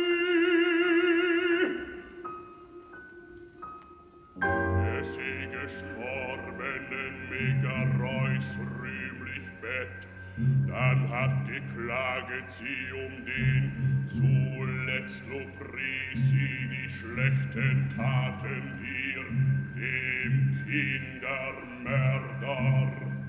Sie gestorbenen Megareus rühmlich Bett, dann hat geklaget sie um den, zuletzt lobpries sie die schlechten Taten dir, dem Kindermörder.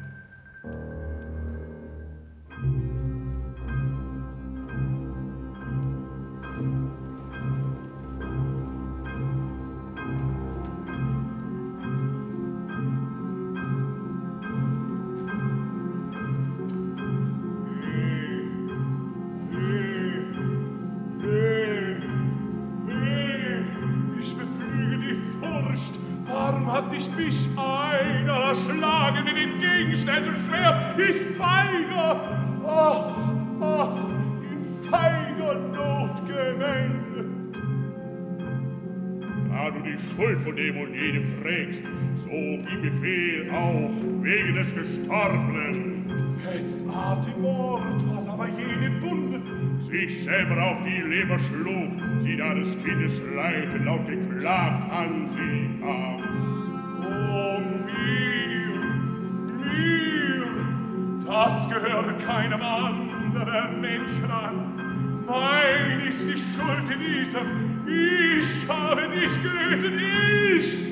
Hat nicht mich einer erschlagen in den Gegenständen Schwert, ich feiger, ach, ach, in feiger Not gewendet. Da du die Schuld von dem und jenem trägst, so gib Befehl auch wegen des Gestorbenen. Wes Atemwort war aber jene Bunde, sich selber auf die Leber schlug, sie da des Kindes Leid laut geklagt an sie kam. Oh, mir, mir, das gehört keinem anderen Menschen an. Mein ist die Schuld in diesem, ich habe dich getötet, ich.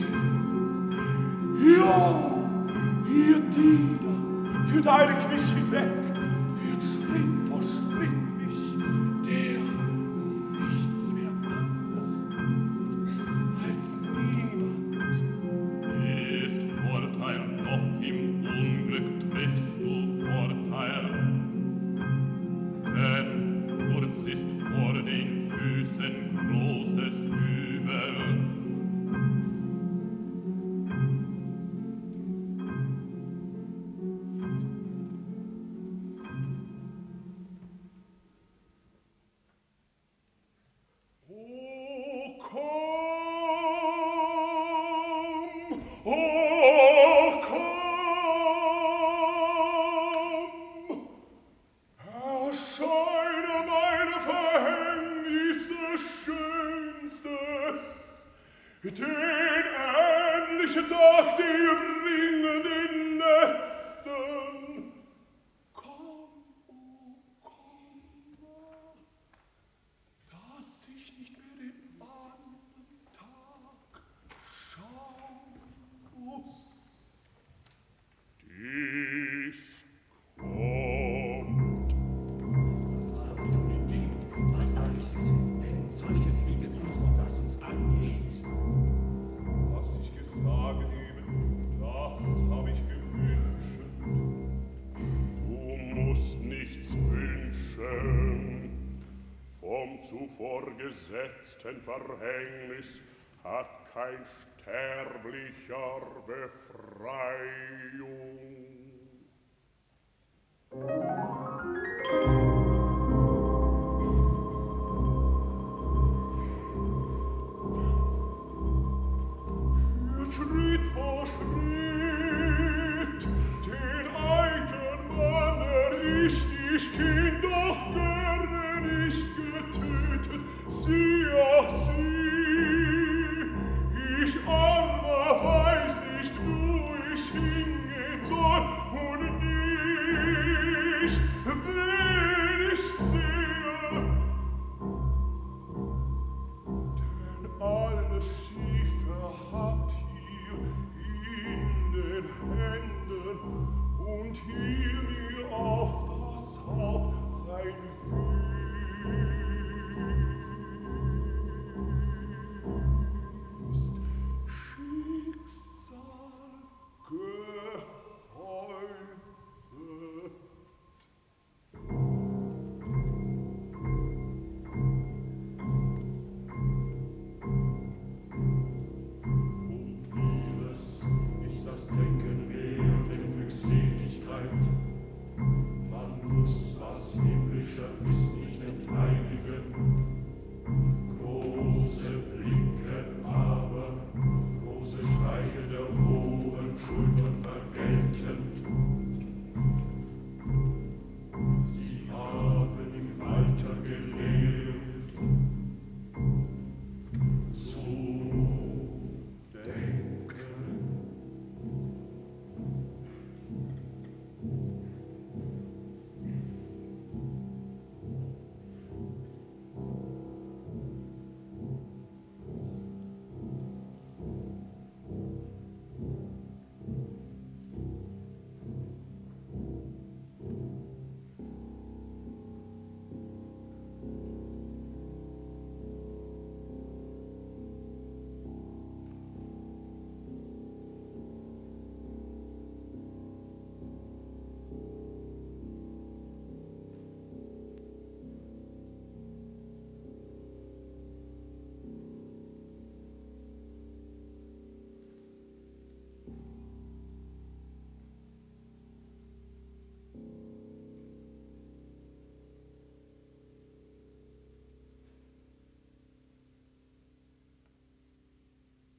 Jo, ihr Diener, für deine Knies hinweg, wird Schritt vor Schritt mich, der nichts mehr anders ist als niemand. Ist Vorteil, doch im Unglück triffst du Vorteil. Denn kurz ist vor den Füßen großes Übel. Menschen. Vom zuvor gesetzten Verhängnis hat kein Sterblicher Befreiung.